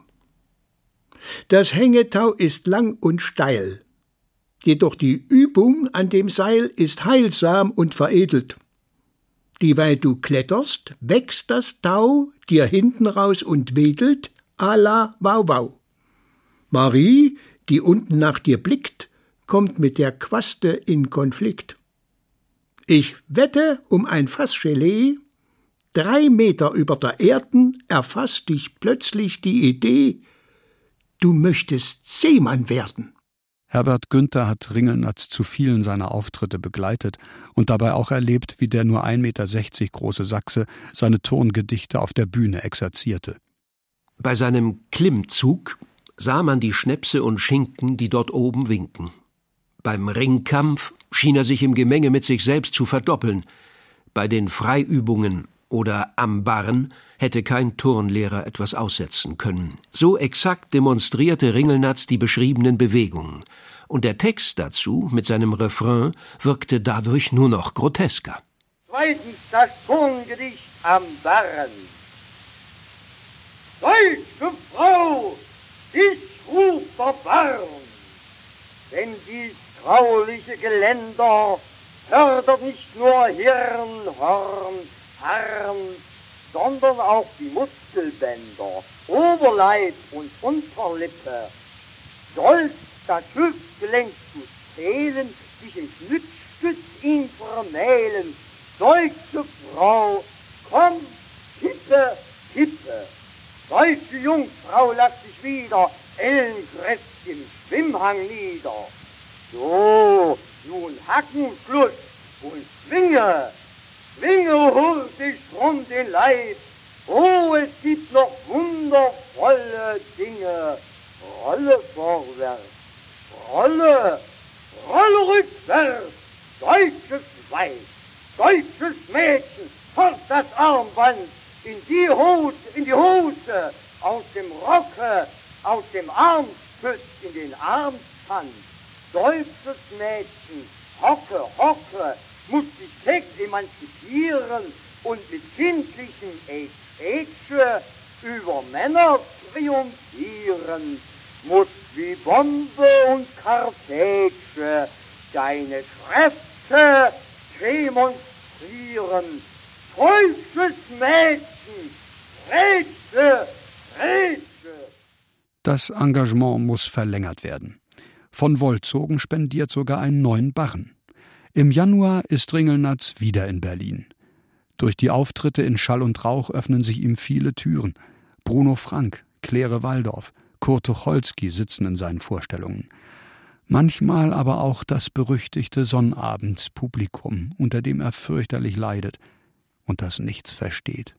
[SPEAKER 2] Das Hängetau ist lang und steil. Jedoch die Übung an dem Seil ist heilsam und veredelt. Dieweil du kletterst, wächst das Tau dir hinten raus und wedelt, à la Wauwau. Marie, die unten nach dir blickt, kommt mit der Quaste in Konflikt. Ich wette um ein Fass Gelee, drei Meter über der Erden erfasst dich plötzlich die Idee, du möchtest Seemann werden.
[SPEAKER 1] Herbert Günther hat Ringelnatz zu vielen seiner Auftritte begleitet und dabei auch erlebt, wie der nur ein Meter sechzig große Sachse seine Turngedichte auf der Bühne exerzierte.
[SPEAKER 5] Bei seinem Klimmzug sah man die Schnäpse und Schinken, die dort oben winken. Beim Ringkampf schien er sich im Gemenge mit sich selbst zu verdoppeln. Bei den Freiübungen oder am Barren hätte kein Turnlehrer etwas aussetzen können. So exakt demonstrierte Ringelnatz die beschriebenen Bewegungen. Und der Text dazu mit seinem Refrain wirkte dadurch nur noch grotesker.
[SPEAKER 4] Zweitens das Turngedicht am Barren. Deutsche Frau, ich ruf der Barren, denn dies grauliche Geländer fördert nicht nur Hirn, Horn, Arm, sondern auch die Muskelbänder, Oberleib und Unterlippe. Sollst das Hüftgelenk zu zählen, dich ins Nützstütz ihn vermählen. Deutsche Frau, komm, kippe, kippe. Deutsche Jungfrau, lass dich wieder ellenkräftig im Schwimmhang nieder. So, nun Hackenschluss und schwinge, schwinge hurtig rum den Leib. Oh, es gibt noch wundervolle Dinge. Rolle vorwärts, rolle, rolle rückwärts. Deutsches Weib, deutsches Mädchen, fort das Armband, in die Hose, in die Hose, aus dem Rocke, aus dem Armstütz in den Armstand. Deutsches Mädchen, hocke, hocke, muss sich fest emanzipieren und mit kindlichem Ätsche über Männer triumphieren, muss wie Bombe und Kartätsche deine Kräfte demonstrieren. Deutsches Mädchen, Rätsel, Rätsel.
[SPEAKER 1] Das Engagement muss verlängert werden. Von Wolzogen spendiert sogar einen neuen Barren. Im Januar ist Ringelnatz wieder in Berlin. Durch die Auftritte in Schall und Rauch öffnen sich ihm viele Türen. Bruno Frank, Claire Walldorf, Kurt Tucholsky sitzen in seinen Vorstellungen. Manchmal aber auch das berüchtigte Sonnabendspublikum, unter dem er fürchterlich leidet und das nichts versteht.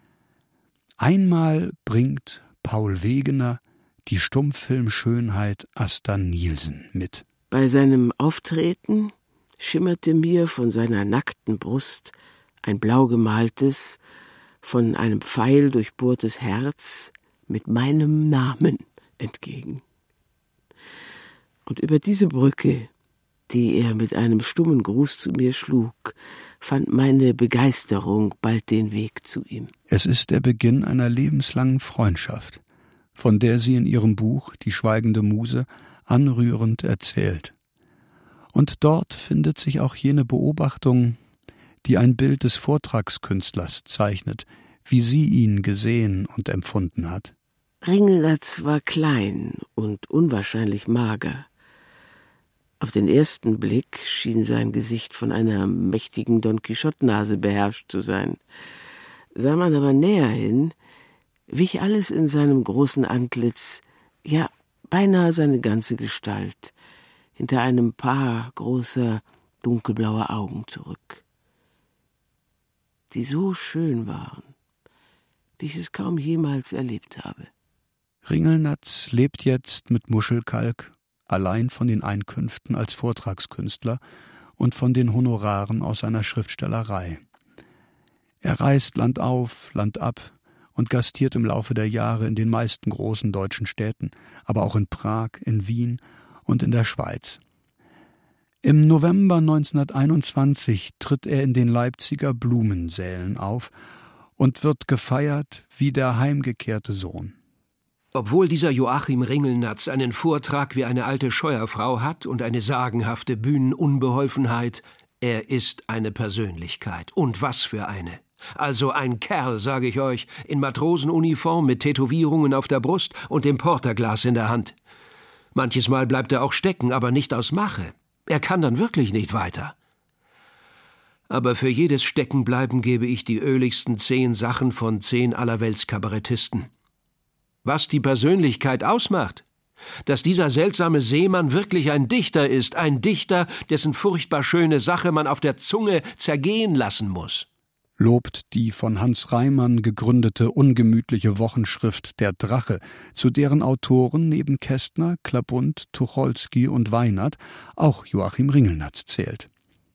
[SPEAKER 1] Einmal bringt Paul Wegener die Stummfilmschönheit Asta Nielsen mit.
[SPEAKER 8] Bei seinem Auftreten schimmerte mir von seiner nackten Brust ein blau gemaltes, von einem Pfeil durchbohrtes Herz mit meinem Namen entgegen. Und über diese Brücke, die er mit einem stummen Gruß zu mir schlug, fand meine Begeisterung bald den Weg zu ihm.
[SPEAKER 1] Es ist der Beginn einer lebenslangen Freundschaft, von der sie in ihrem Buch »Die schweigende Muse« anrührend erzählt. Und dort findet sich auch jene Beobachtung, die ein Bild des Vortragskünstlers zeichnet, wie sie ihn gesehen und empfunden hat.
[SPEAKER 8] Ringelnatz war klein und unwahrscheinlich mager. Auf den ersten Blick schien sein Gesicht von einer mächtigen Don Quixote-Nase beherrscht zu sein. Sah man aber näher hin, wich alles in seinem großen Antlitz, ja, beinahe seine ganze Gestalt, hinter einem Paar großer, dunkelblauer Augen zurück, die so schön waren, wie ich es kaum jemals erlebt habe.
[SPEAKER 1] Ringelnatz lebt jetzt mit Muschelkalk allein von den Einkünften als Vortragskünstler und von den Honoraren aus seiner Schriftstellerei. Er reist Land auf, Land ab und gastiert im Laufe der Jahre in den meisten großen deutschen Städten, aber auch in Prag, in Wien und in der Schweiz. Im November neunzehnhunderteinundzwanzig tritt er in den Leipziger Blumensälen auf und wird gefeiert wie der heimgekehrte Sohn.
[SPEAKER 5] Obwohl dieser Joachim Ringelnatz einen Vortrag wie eine alte Scheuerfrau hat und eine sagenhafte Bühnenunbeholfenheit, er ist eine Persönlichkeit. Und was für eine! Also ein Kerl, sage ich euch, in Matrosenuniform mit Tätowierungen auf der Brust und dem Porterglas in der Hand. Manches Mal bleibt er auch stecken, aber nicht aus Mache. Er kann dann wirklich nicht weiter. Aber für jedes Steckenbleiben gebe ich die öligsten zehn Sachen von zehn Allerweltskabarettisten. Was die Persönlichkeit ausmacht, dass dieser seltsame Seemann wirklich ein Dichter ist, ein Dichter, dessen furchtbar schöne Sache man auf der Zunge zergehen lassen muss.
[SPEAKER 1] Lobt die von Hans Reimann gegründete ungemütliche Wochenschrift Der Drache, zu deren Autoren neben Kästner, Klabund, Tucholsky und Weinert auch Joachim Ringelnatz zählt.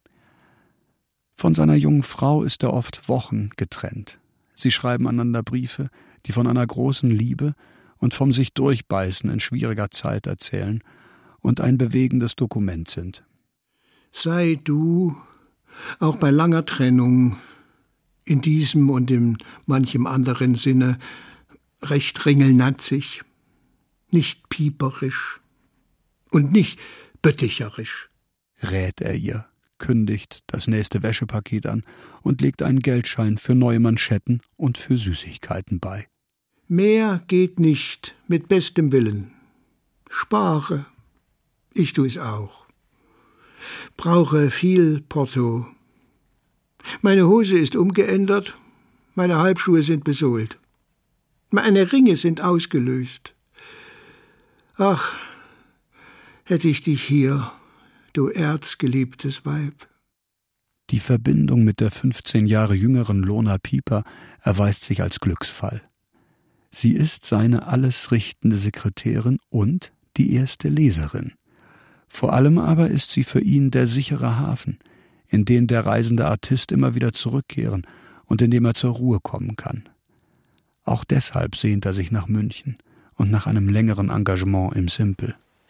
[SPEAKER 1] Von seiner jungen Frau ist er oft Wochen getrennt. Sie schreiben einander Briefe, die von einer großen Liebe und vom sich durchbeißen in schwieriger Zeit erzählen und ein bewegendes Dokument sind.
[SPEAKER 2] Sei du, auch bei langer Trennung, in diesem und in manchem anderen Sinne recht ringelnatzig, nicht pieperisch und nicht bötticherisch,
[SPEAKER 1] rät er ihr, kündigt das nächste Wäschepaket an und legt einen Geldschein für neue Manschetten und für Süßigkeiten bei.
[SPEAKER 2] Mehr geht nicht mit bestem Willen. Spare, ich tu es auch. Brauche viel Porto. Meine Hose ist umgeändert, meine Halbschuhe sind besohlt. Meine Ringe sind ausgelöst. Ach, hätte ich dich hier, du erzgeliebtes Weib.
[SPEAKER 1] Die Verbindung mit der fünfzehn Jahre jüngeren Lona Pieper erweist sich als Glücksfall. Sie ist seine alles richtende Sekretärin und die erste Leserin. Vor allem aber ist sie für ihn der sichere Hafen, in den der reisende Artist immer wieder zurückkehren und in dem er zur Ruhe kommen kann. Auch deshalb sehnt er sich nach München und nach einem längeren Engagement im Simpel.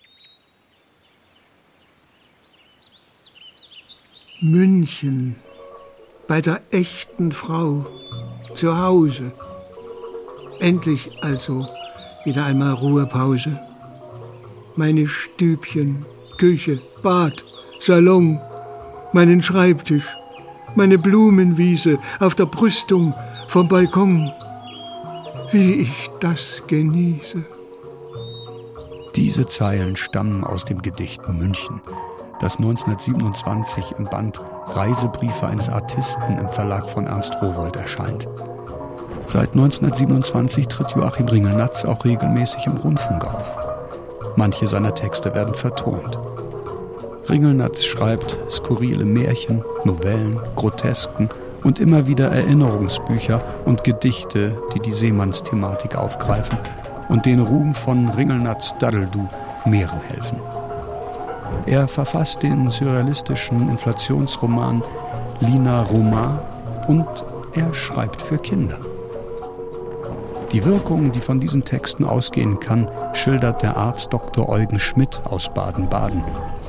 [SPEAKER 2] München, bei der echten Frau, zu Hause. Endlich also wieder einmal Ruhepause. Meine Stübchen, Küche, Bad, Salon, meinen Schreibtisch, meine Blumenwiese auf der Brüstung vom Balkon. Wie ich das genieße.
[SPEAKER 1] Diese Zeilen stammen aus dem Gedicht München, das neunzehnhundertsiebenundzwanzig im Band Reisebriefe eines Artisten im Verlag von Ernst Rowohlt erscheint. Seit neunzehnhundertsiebenundzwanzig tritt Joachim Ringelnatz auch regelmäßig im Rundfunk auf. Manche seiner Texte werden vertont. Ringelnatz schreibt skurrile Märchen, Novellen, Grotesken und immer wieder Erinnerungsbücher und Gedichte, die die Seemannsthematik aufgreifen und den Ruhm von Ringelnatz Daddledu mehren helfen. Er verfasst den surrealistischen Inflationsroman Lina Roman und er schreibt für Kinder. Die Wirkung, die von diesen Texten ausgehen kann, schildert der Arzt Doktor Eugen Schmidt aus Baden-Baden.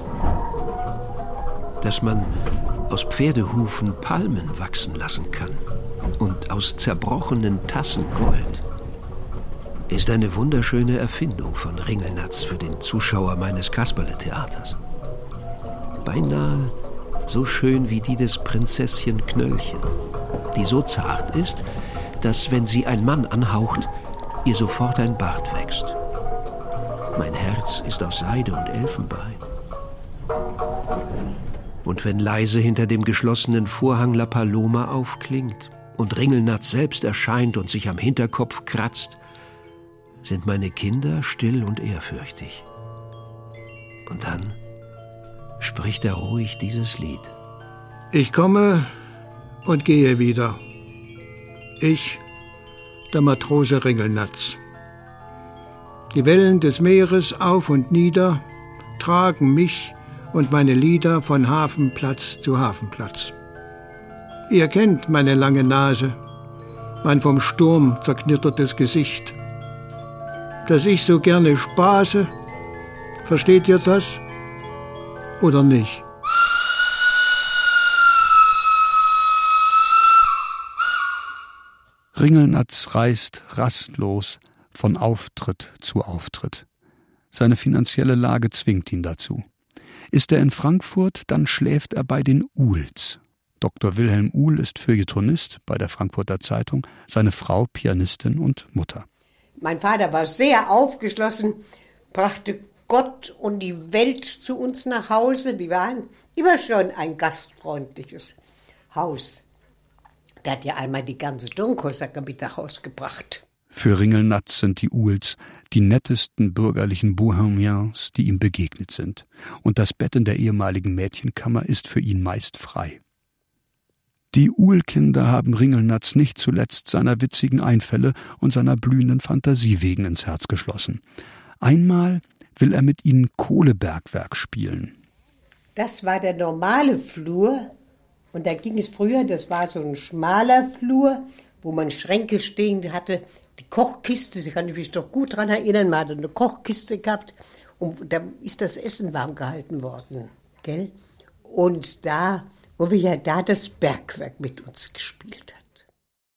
[SPEAKER 5] Dass man aus Pferdehufen Palmen wachsen lassen kann und aus zerbrochenen Tassen Gold, ist eine wunderschöne Erfindung von Ringelnatz für den Zuschauer meines Kasperle-Theaters. Beinahe so schön wie die des Prinzesschen Knöllchen, die so zart ist, dass, wenn sie ein Mann anhaucht, ihr sofort ein Bart wächst. Mein Herz ist aus Seide und Elfenbein. Und wenn leise hinter dem geschlossenen Vorhang La Paloma aufklingt und Ringelnatz selbst erscheint und sich am Hinterkopf kratzt, sind meine Kinder still und ehrfürchtig. Und dann spricht er ruhig dieses Lied.
[SPEAKER 2] Ich komme und gehe wieder. Ich, der Matrose Ringelnatz. Die Wellen des Meeres auf und nieder tragen mich und meine Lieder von Hafenplatz zu Hafenplatz. Ihr kennt meine lange Nase, mein vom Sturm zerknittertes Gesicht. Dass ich so gerne spaße, versteht ihr das oder nicht?
[SPEAKER 1] Ringelnatz reist rastlos von Auftritt zu Auftritt. Seine finanzielle Lage zwingt ihn dazu. Ist er in Frankfurt, dann schläft er bei den Uhls. Doktor Wilhelm Uhl ist Feuilletonist bei der Frankfurter Zeitung, seine Frau Pianistin und Mutter.
[SPEAKER 9] Mein Vater war sehr aufgeschlossen, brachte Gott und die Welt zu uns nach Hause. Wir waren immer schon ein gastfreundliches Haus. Der hat ja einmal die ganze Donkhäuser mit nach Hause gebracht.
[SPEAKER 1] Für Ringelnatz sind die Uhls die nettesten bürgerlichen Bohemians, die ihm begegnet sind. Und das Bett in der ehemaligen Mädchenkammer ist für ihn meist frei. Die Uhl-Kinder haben Ringelnatz nicht zuletzt seiner witzigen Einfälle und seiner blühenden Fantasie wegen ins Herz geschlossen. Einmal will er mit ihnen Kohlebergwerk spielen.
[SPEAKER 9] Das war der normale Flur. Und da ging es früher, das war so ein schmaler Flur, wo man Schränke stehen hatte. Die Kochkiste, da kann ich mich doch gut dran erinnern, man hatte eine Kochkiste gehabt und da ist das Essen warm gehalten worden, gell? Und da, wo wir ja da das Bergwerk mit uns gespielt hat.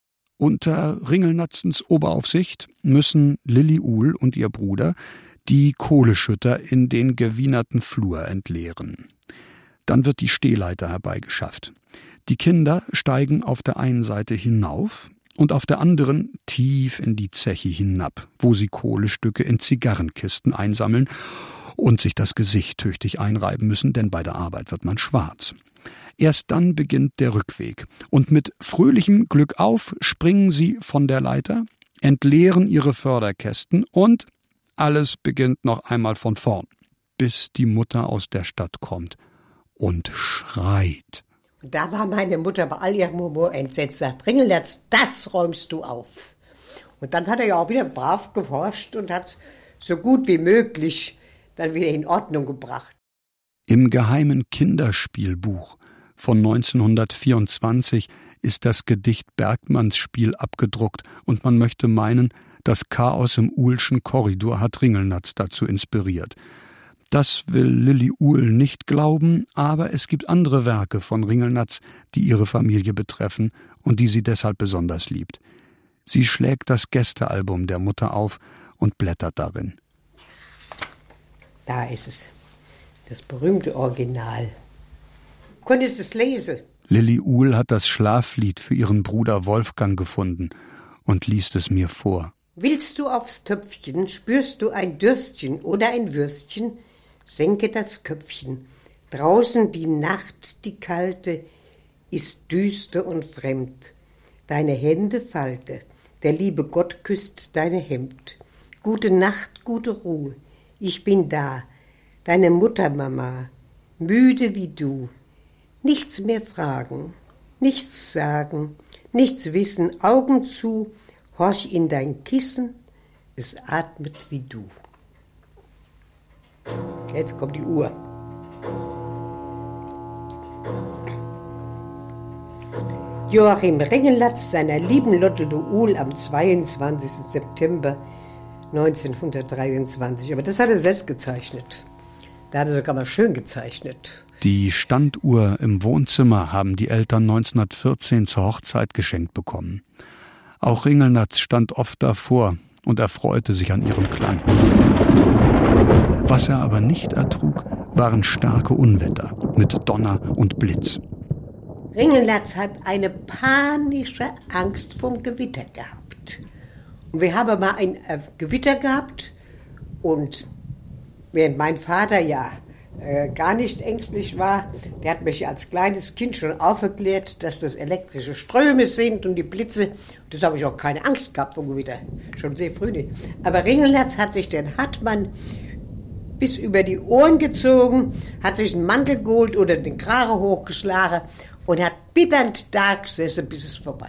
[SPEAKER 1] Unter Ringelnatzens Oberaufsicht müssen Lilli Uhl und ihr Bruder die Kohleschütter in den gewienerten Flur entleeren. Dann wird die Stehleiter herbeigeschafft. Die Kinder steigen auf der einen Seite hinauf und auf der anderen tief in die Zeche hinab, wo sie Kohlestücke in Zigarrenkisten einsammeln und sich das Gesicht tüchtig einreiben müssen, denn bei der Arbeit wird man schwarz. Erst dann beginnt der Rückweg und mit fröhlichem Glück auf springen sie von der Leiter, entleeren ihre Förderkästen und alles beginnt noch einmal von vorn, bis die Mutter aus der Stadt kommt und schreit.
[SPEAKER 9] Und da war meine Mutter bei all ihrem Humor entsetzt, sagt, Ringelnatz, das räumst du auf. Und dann hat er ja auch wieder brav geforscht und hat so gut wie möglich dann wieder in Ordnung gebracht.
[SPEAKER 1] Im geheimen Kinderspielbuch von neunzehnhundertvierundzwanzig ist das Gedicht Bergmanns Spiel abgedruckt und man möchte meinen, das Chaos im Uhlschen Korridor hat Ringelnatz dazu inspiriert. Das will Lilli Uhl nicht glauben, aber es gibt andere Werke von Ringelnatz, die ihre Familie betreffen und die sie deshalb besonders liebt. Sie schlägt das Gästealbum der Mutter auf und blättert darin.
[SPEAKER 9] Da ist es, das berühmte Original. Konntest du es lesen?
[SPEAKER 1] Lilli Uhl hat das Schlaflied für ihren Bruder Wolfgang gefunden und liest es mir vor.
[SPEAKER 9] Willst du aufs Töpfchen, spürst du ein Dürstchen oder ein Würstchen, senke das Köpfchen. Draußen die Nacht, die kalte, ist düster und fremd. Deine Hände falte, der liebe Gott küsst deine Hemd. Gute Nacht, gute Ruhe, ich bin da, deine Muttermama, müde wie du. Nichts mehr fragen, nichts sagen, nichts wissen, Augen zu, horch in dein Kissen, es atmet wie du. Jetzt kommt die Uhr. Joachim Ringelnatz seiner lieben Lotte Duul am zweiundzwanzigsten September neunzehnhundertdreiundzwanzig. Aber das hat er selbst gezeichnet. Da hat er sogar mal schön gezeichnet.
[SPEAKER 1] Die Standuhr im Wohnzimmer haben die Eltern neunzehnhundertvierzehn zur Hochzeit geschenkt bekommen. Auch Ringelnatz stand oft davor und erfreute sich an ihrem Klang. Was er aber nicht ertrug, waren starke Unwetter mit Donner und Blitz.
[SPEAKER 9] Ringelnatz hat eine panische Angst vom Gewitter gehabt. Und wir haben mal ein äh, Gewitter gehabt und während mein Vater ja äh, gar nicht ängstlich war, der hat mich als kleines Kind schon aufgeklärt, dass das elektrische Ströme sind und die Blitze. Das habe ich auch keine Angst gehabt vom Gewitter, schon sehr früh nicht. Aber Ringelnatz hat sich den Hartmann bis über die Ohren gezogen, hat sich einen Mantel geholt oder den Kragen hochgeschlagen und hat bibbernd da gesessen, bis es vorbei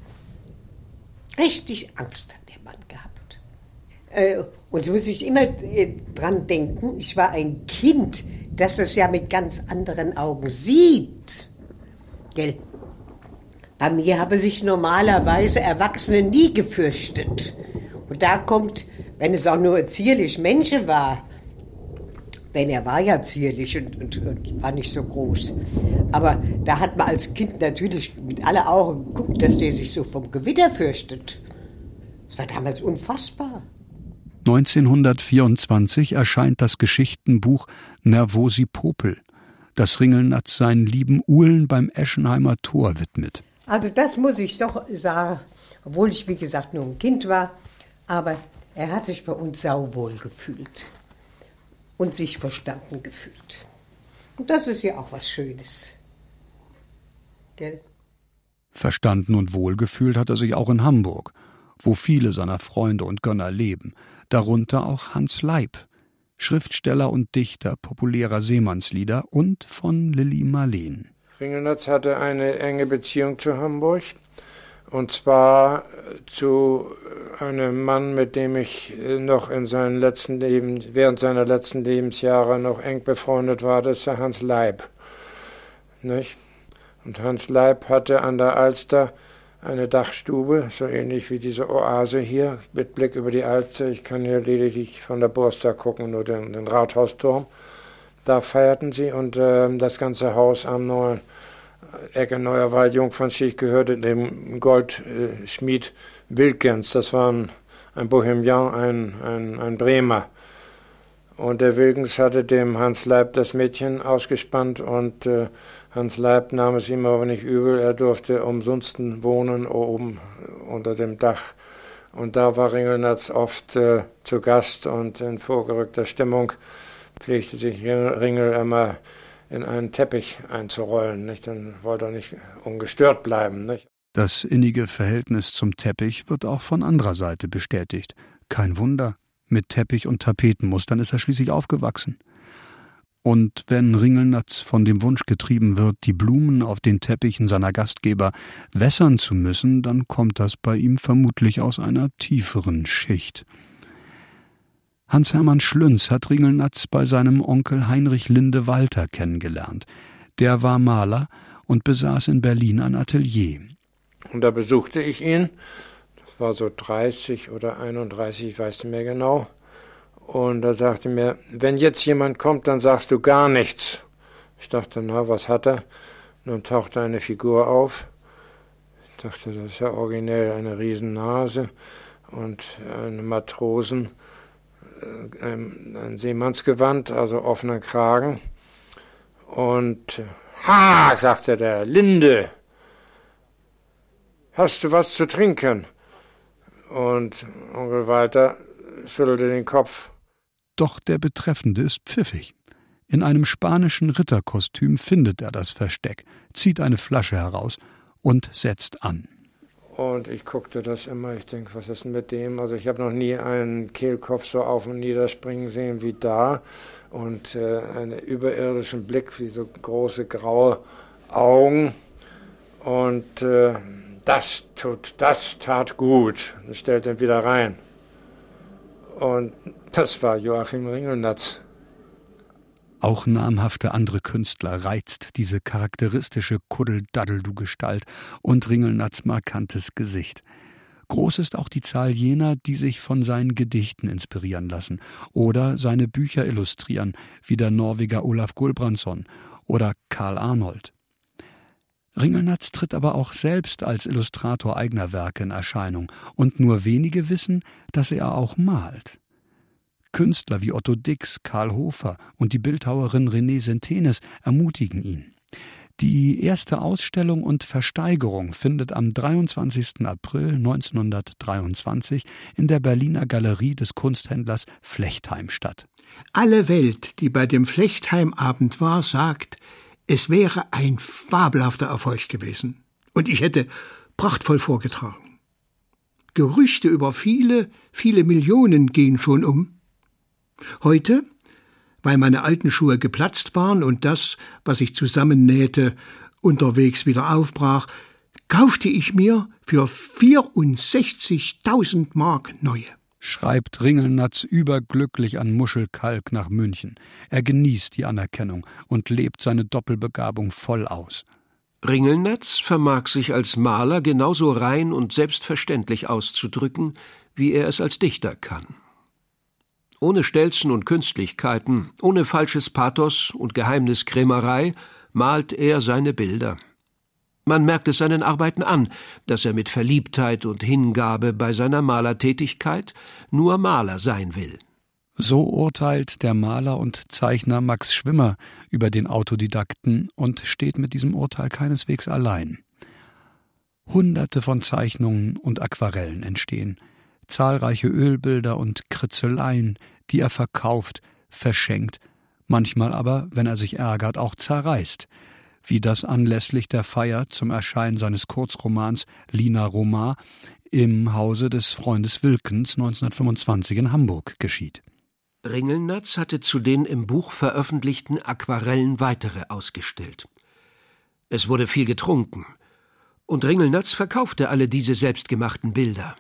[SPEAKER 9] war. Richtig Angst hat der Mann gehabt. Äh, und so muss ich immer äh, dran denken, ich war ein Kind, das es ja mit ganz anderen Augen sieht. Gell? Bei mir haben sich normalerweise Erwachsene nie gefürchtet. Und da kommt, wenn es auch nur ein zierlich Männchen war, denn er war ja zierlich und, und, und war nicht so groß. Aber da hat man als Kind natürlich mit aller Augen geguckt, dass der sich so vom Gewitter fürchtet. Das war damals unfassbar.
[SPEAKER 1] neunzehnhundertvierundzwanzig erscheint das Geschichtenbuch Nervosi Popel, das Ringelnatz seinen lieben Uhlen beim Eschenheimer Tor widmet.
[SPEAKER 9] Also das muss ich doch sagen, obwohl ich wie gesagt nur ein Kind war, aber er hat sich bei uns sauwohl gefühlt. Und sich verstanden gefühlt. Und das ist ja auch was Schönes. Gell?
[SPEAKER 1] Verstanden und wohlgefühlt hat er sich auch in Hamburg, wo viele seiner Freunde und Gönner leben, darunter auch Hans Leib, Schriftsteller und Dichter populärer Seemannslieder und von Lili Marleen.
[SPEAKER 6] Ringelnatz hatte eine enge Beziehung zu Hamburg. Und zwar zu einem Mann, mit dem ich noch in seinen letzten Leben, während seiner letzten Lebensjahre noch eng befreundet war, das ist der Hans Leib. Nicht? Und Hans Leib hatte an der Alster eine Dachstube, so ähnlich wie diese Oase hier, mit Blick über die Alster. Ich kann hier lediglich von der Burster gucken, nur den, den Rathausturm. Da feierten sie und äh, das ganze Haus am neuen Ecke Neuer Wald, Jungfernstich gehörte dem Goldschmied äh, Wilkens. Das war ein, ein Bohemian, ein, ein, ein Bremer. Und der Wilkens hatte dem Hans Leib das Mädchen ausgespannt und äh, Hans Leib nahm es ihm aber nicht übel. Er durfte umsonst wohnen oben unter dem Dach. Und da war Ringelnatz oft äh, zu Gast und in vorgerückter Stimmung pflegte sich Ringel immer in einen Teppich einzurollen, nicht? Dann wollte er nicht ungestört bleiben, nicht?
[SPEAKER 1] Das innige Verhältnis zum Teppich wird auch von anderer Seite bestätigt. Kein Wunder, mit Teppich und Tapetenmustern ist er schließlich aufgewachsen. Und wenn Ringelnatz von dem Wunsch getrieben wird, die Blumen auf den Teppichen seiner Gastgeber wässern zu müssen, dann kommt das bei ihm vermutlich aus einer tieferen Schicht. Hans-Hermann Schlünz hat Ringelnatz bei seinem Onkel Heinrich Linde Walter kennengelernt. Der war Maler und besaß in Berlin ein Atelier.
[SPEAKER 6] Und da besuchte ich ihn, das war so dreißig oder einunddreißig, ich weiß nicht mehr genau. Und da sagte mir, wenn jetzt jemand kommt, dann sagst du gar nichts. Ich dachte, na, was hat er? Und dann tauchte eine Figur auf. Ich dachte, das ist ja originell, eine Riesennase und eine Matrosen. Ein, ein Seemannsgewand, also offener Kragen. Und ha, sagte der, Linde, hast du was zu trinken? Und Onkel Walter schüttelte den Kopf.
[SPEAKER 1] Doch der Betreffende ist pfiffig. In einem spanischen Ritterkostüm findet er das Versteck, zieht eine Flasche heraus und setzt an.
[SPEAKER 6] Und ich guckte das immer, ich denke, was ist denn mit dem? Also ich habe noch nie einen Kehlkopf so auf und nieder springen sehen wie da. Und äh, einen überirdischen Blick, wie so große graue Augen. Und äh, das tut, das tat gut. Und stellte ihn wieder rein. Und das war Joachim Ringelnatz.
[SPEAKER 1] Auch namhafte andere Künstler reizt diese charakteristische Kuddel-Daddel-Du-Gestalt und Ringelnatz' markantes Gesicht. Groß ist auch die Zahl jener, die sich von seinen Gedichten inspirieren lassen oder seine Bücher illustrieren, wie der Norweger Olaf Gulbrandsson oder Karl Arnold. Ringelnatz tritt aber auch selbst als Illustrator eigener Werke in Erscheinung, und nur wenige wissen, dass er auch malt. Künstler wie Otto Dix, Karl Hofer und die Bildhauerin Renée Sentenes ermutigen ihn. Die erste Ausstellung und Versteigerung findet am dreiundzwanzigsten April neunzehnhundertdreiundzwanzig in der Berliner Galerie des Kunsthändlers Flechtheim statt.
[SPEAKER 2] Alle Welt, die bei dem Flechtheim-Abend war, sagt, es wäre ein fabelhafter Erfolg gewesen. Und ich hätte prachtvoll vorgetragen. Gerüchte über viele, viele Millionen gehen schon um. Heute, weil meine alten Schuhe geplatzt waren und das, was ich zusammennähte, unterwegs wieder aufbrach, kaufte ich mir für vierundsechzigtausend Mark neue.
[SPEAKER 1] Schreibt Ringelnatz überglücklich an Muschelkalk nach München. Er genießt die Anerkennung und lebt seine Doppelbegabung voll aus.
[SPEAKER 5] Ringelnatz vermag sich als Maler genauso rein und selbstverständlich auszudrücken, wie er es als Dichter kann. Ohne Stelzen und Künstlichkeiten, ohne falsches Pathos und Geheimniskrämerei malt er seine Bilder. Man merkt es seinen Arbeiten an, dass er mit Verliebtheit und Hingabe bei seiner Malertätigkeit nur Maler sein will.
[SPEAKER 1] So urteilt der Maler und Zeichner Max Schwimmer über den Autodidakten und steht mit diesem Urteil keineswegs allein. Hunderte von Zeichnungen und Aquarellen entstehen, zahlreiche Ölbilder und Kritzeleien, die er verkauft, verschenkt, manchmal aber, wenn er sich ärgert, auch zerreißt, wie das anlässlich der Feier zum Erscheinen seines Kurzromans Lina Romar im Hause des Freundes Wilkens neunzehnhundertfünfundzwanzig in Hamburg geschieht.
[SPEAKER 5] Ringelnatz hatte zu den im Buch veröffentlichten Aquarellen weitere ausgestellt. Es wurde viel getrunken, und Ringelnatz verkaufte alle diese selbstgemachten Bilder.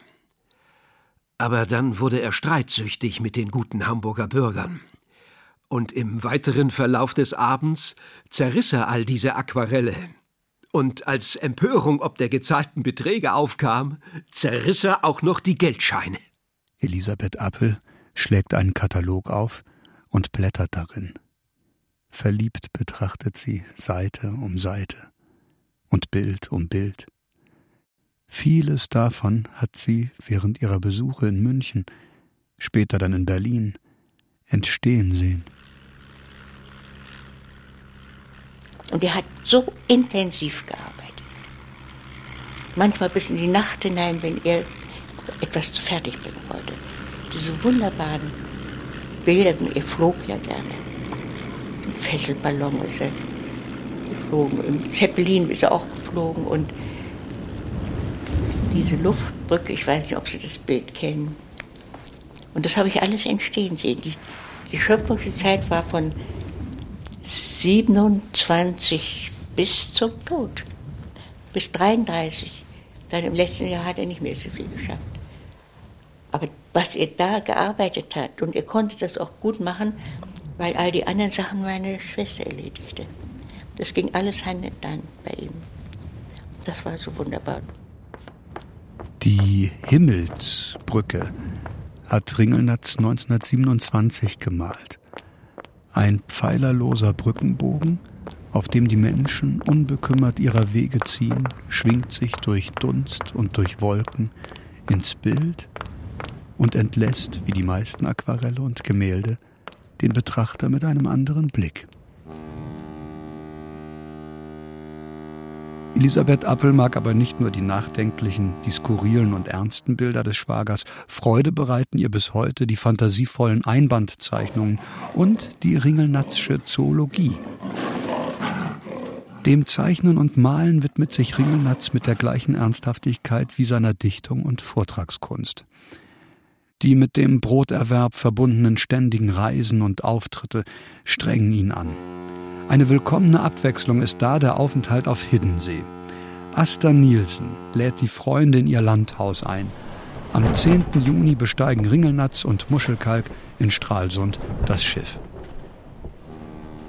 [SPEAKER 5] Aber dann wurde er streitsüchtig mit den guten Hamburger Bürgern. Und im weiteren Verlauf des Abends zerriss er all diese Aquarelle. Und als Empörung ob der gezahlten Beträge aufkam, zerriss er auch noch die Geldscheine.
[SPEAKER 1] Elisabeth Appel schlägt einen Katalog auf und blättert darin. Verliebt betrachtet sie Seite um Seite und Bild um Bild. Vieles davon hat sie während ihrer Besuche in München, später dann in Berlin, entstehen sehen.
[SPEAKER 7] Und er hat so intensiv gearbeitet. Manchmal bis in die Nacht hinein, wenn er etwas fertig bringen wollte. Diese wunderbaren Bilder, er flog ja gerne. Im Fesselballon ist er geflogen, im Zeppelin ist er auch geflogen und diese Luftbrücke, ich weiß nicht, ob Sie das Bild kennen. Und das habe ich alles entstehen sehen. Die, die schöpferische Zeit war von siebenundzwanzig bis zum Tod, bis dreiunddreißig. Dann im letzten Jahr hat er nicht mehr so viel geschafft. Aber was er da gearbeitet hat, und er konnte das auch gut machen, weil all die anderen Sachen meine Schwester erledigte. Das ging alles Hand in Hand bei ihm. Das war so wunderbar.
[SPEAKER 1] Die Himmelsbrücke hat Ringelnatz neunzehnhundertsiebenundzwanzig gemalt. Ein pfeilerloser Brückenbogen, auf dem die Menschen unbekümmert ihrer Wege ziehen, schwingt sich durch Dunst und durch Wolken ins Bild und entlässt, wie die meisten Aquarelle und Gemälde, den Betrachter mit einem anderen Blick. Elisabeth Appel mag aber nicht nur die nachdenklichen, die skurrilen und ernsten Bilder des Schwagers. Freude bereiten ihr bis heute die fantasievollen Einbandzeichnungen und die Ringelnatzsche Zoologie. Dem Zeichnen und Malen widmet sich Ringelnatz mit der gleichen Ernsthaftigkeit wie seiner Dichtung und Vortragskunst. Die mit dem Broterwerb verbundenen ständigen Reisen und Auftritte strengen ihn an. Eine willkommene Abwechslung ist da der Aufenthalt auf Hiddensee. Asta Nielsen lädt die Freunde in ihr Landhaus ein. Am zehnten Juni besteigen Ringelnatz und Muschelkalk in Stralsund das Schiff.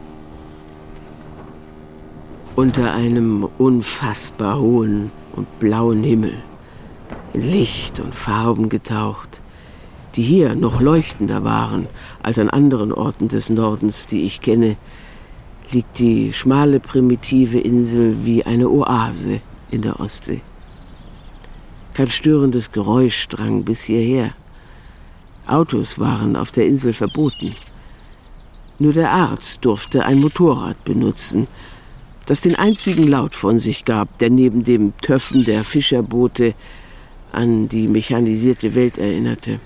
[SPEAKER 8] unter einem unfassbar hohen und blauen Himmel, in Licht und Farben getaucht, die hier noch leuchtender waren als an anderen Orten des Nordens, die ich kenne, liegt die schmale, primitive Insel wie eine Oase in der Ostsee. Kein störendes Geräusch drang bis hierher. Autos waren auf der Insel verboten. Nur der Arzt durfte ein Motorrad benutzen, das den einzigen Laut von sich gab, der neben dem Töffen der Fischerboote an die mechanisierte Welt erinnerte.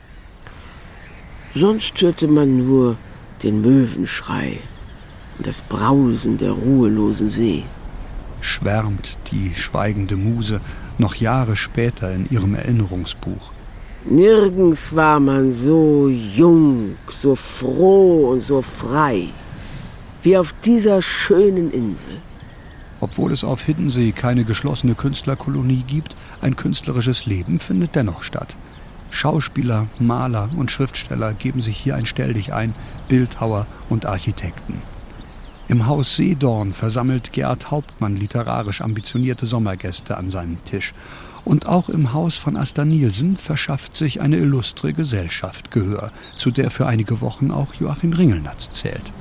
[SPEAKER 8] Sonst hörte man nur den Möwenschrei und das Brausen der ruhelosen See.
[SPEAKER 1] Schwärmt die schweigende Muse noch Jahre später in ihrem Erinnerungsbuch.
[SPEAKER 8] Nirgends war man so jung, so froh und so frei wie auf dieser schönen Insel.
[SPEAKER 1] Obwohl es auf Hiddensee keine geschlossene Künstlerkolonie gibt, ein künstlerisches Leben findet dennoch statt. Schauspieler, Maler und Schriftsteller geben sich hier ein Stelldichein, Bildhauer und Architekten. Im Haus Seedorn versammelt Gerhard Hauptmann literarisch ambitionierte Sommergäste an seinem Tisch. Und auch im Haus von Asta Nielsen verschafft sich eine illustre Gesellschaft Gehör, zu der für einige Wochen auch Joachim Ringelnatz zählt.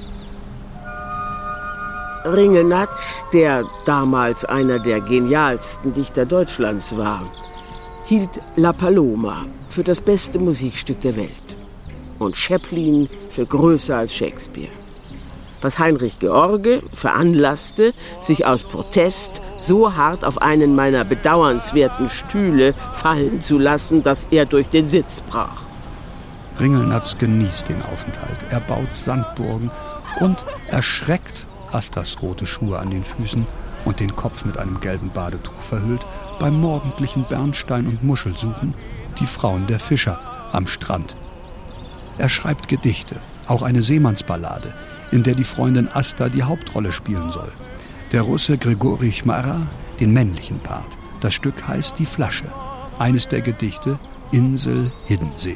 [SPEAKER 8] Ringelnatz, der damals einer der genialsten Dichter Deutschlands war, hielt La Paloma für das beste Musikstück der Welt und Chaplin für größer als Shakespeare. Was Heinrich George veranlasste, sich aus Protest so hart auf einen meiner bedauernswerten Stühle fallen zu lassen, dass er durch den Sitz brach.
[SPEAKER 1] Ringelnatz genießt den Aufenthalt. Er baut Sandburgen und erschreckt Astas rote Schuhe an den Füßen und den Kopf mit einem gelben Badetuch verhüllt, beim morgendlichen Bernstein- und Muschelsuchen die Frauen der Fischer am Strand. Er schreibt Gedichte, auch eine Seemannsballade, in der die Freundin Asta die Hauptrolle spielen soll. Der Russe Grigori Chmara den männlichen Part. Das Stück heißt Die Flasche. Eines der Gedichte Insel Hiddensee.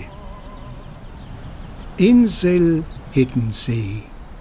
[SPEAKER 2] Insel Hiddensee.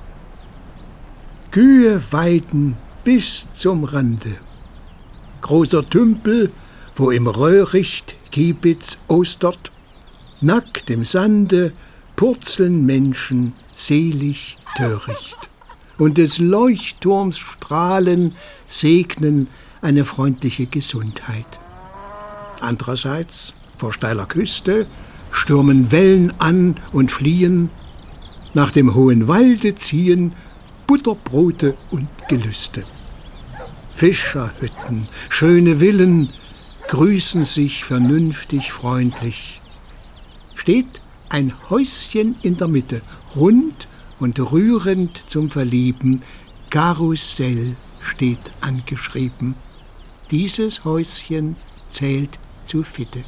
[SPEAKER 2] Kühe weiden bis zum Rande. Großer Tümpel, wo im Röhricht Kiebitz ostert. Nackt im Sande purzeln Menschen selig töricht. Und des Leuchtturms Strahlen segnen eine freundliche Gesundheit. Andererseits, vor steiler Küste, stürmen Wellen an und fliehen. Nach dem hohen Walde ziehen Butterbrote und Gelüste. Fischerhütten, schöne Villen grüßen sich vernünftig freundlich. Steht ein Häuschen in der Mitte, rund und rührend zum Verlieben. Karussell steht angeschrieben. Dieses Häuschen zählt zu Fitte.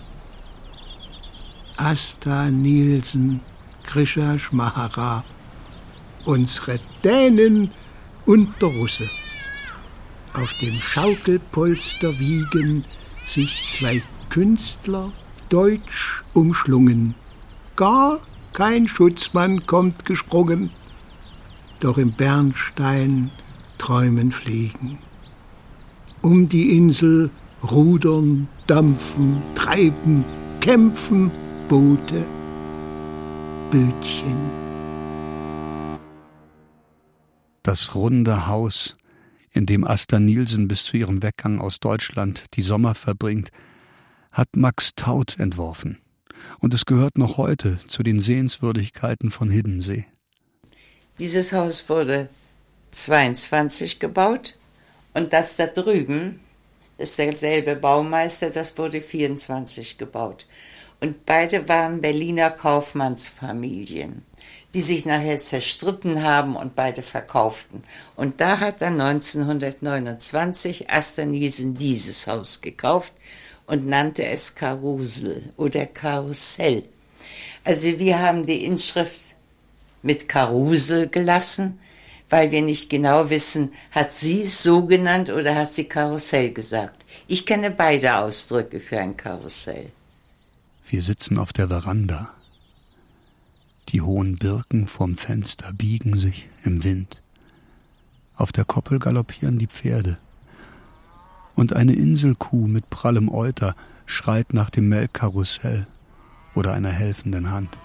[SPEAKER 2] Asta Nielsen, Grisha Schmachara, unsere Dänen und der Russe. Auf dem Schaukelpolster wiegen sich zwei Künstler deutsch umschlungen. Gar kein Schutzmann kommt gesprungen, doch im Bernstein träumen Fliegen. Um die Insel rudern, dampfen, treiben, kämpfen Boote, Bötchen.
[SPEAKER 1] Das runde Haus, in dem Asta Nielsen bis zu ihrem Weggang aus Deutschland die Sommer verbringt, hat Max Taut entworfen. Und es gehört noch heute zu den Sehenswürdigkeiten von Hiddensee.
[SPEAKER 10] Dieses Haus wurde zweiundzwanzig gebaut und das da drüben ist derselbe Baumeister, das wurde vierundzwanzig gebaut. Und beide waren Berliner Kaufmannsfamilien, die sich nachher zerstritten haben und beide verkauften. Und da hat dann neunzehnhundertneunundzwanzig Asta Nielsen dieses Haus gekauft und nannte es Karusel oder Karussell. Also wir haben die Inschrift mit Karusel gelassen, weil wir nicht genau wissen, hat sie es so genannt oder hat sie Karussell gesagt. Ich kenne beide Ausdrücke für ein Karussell.
[SPEAKER 1] Wir sitzen auf der Veranda. Die hohen Birken vorm Fenster biegen sich im Wind. Auf der Koppel galoppieren die Pferde. Und eine Inselkuh mit prallem Euter schreit nach dem Melkkarussell oder einer helfenden Hand.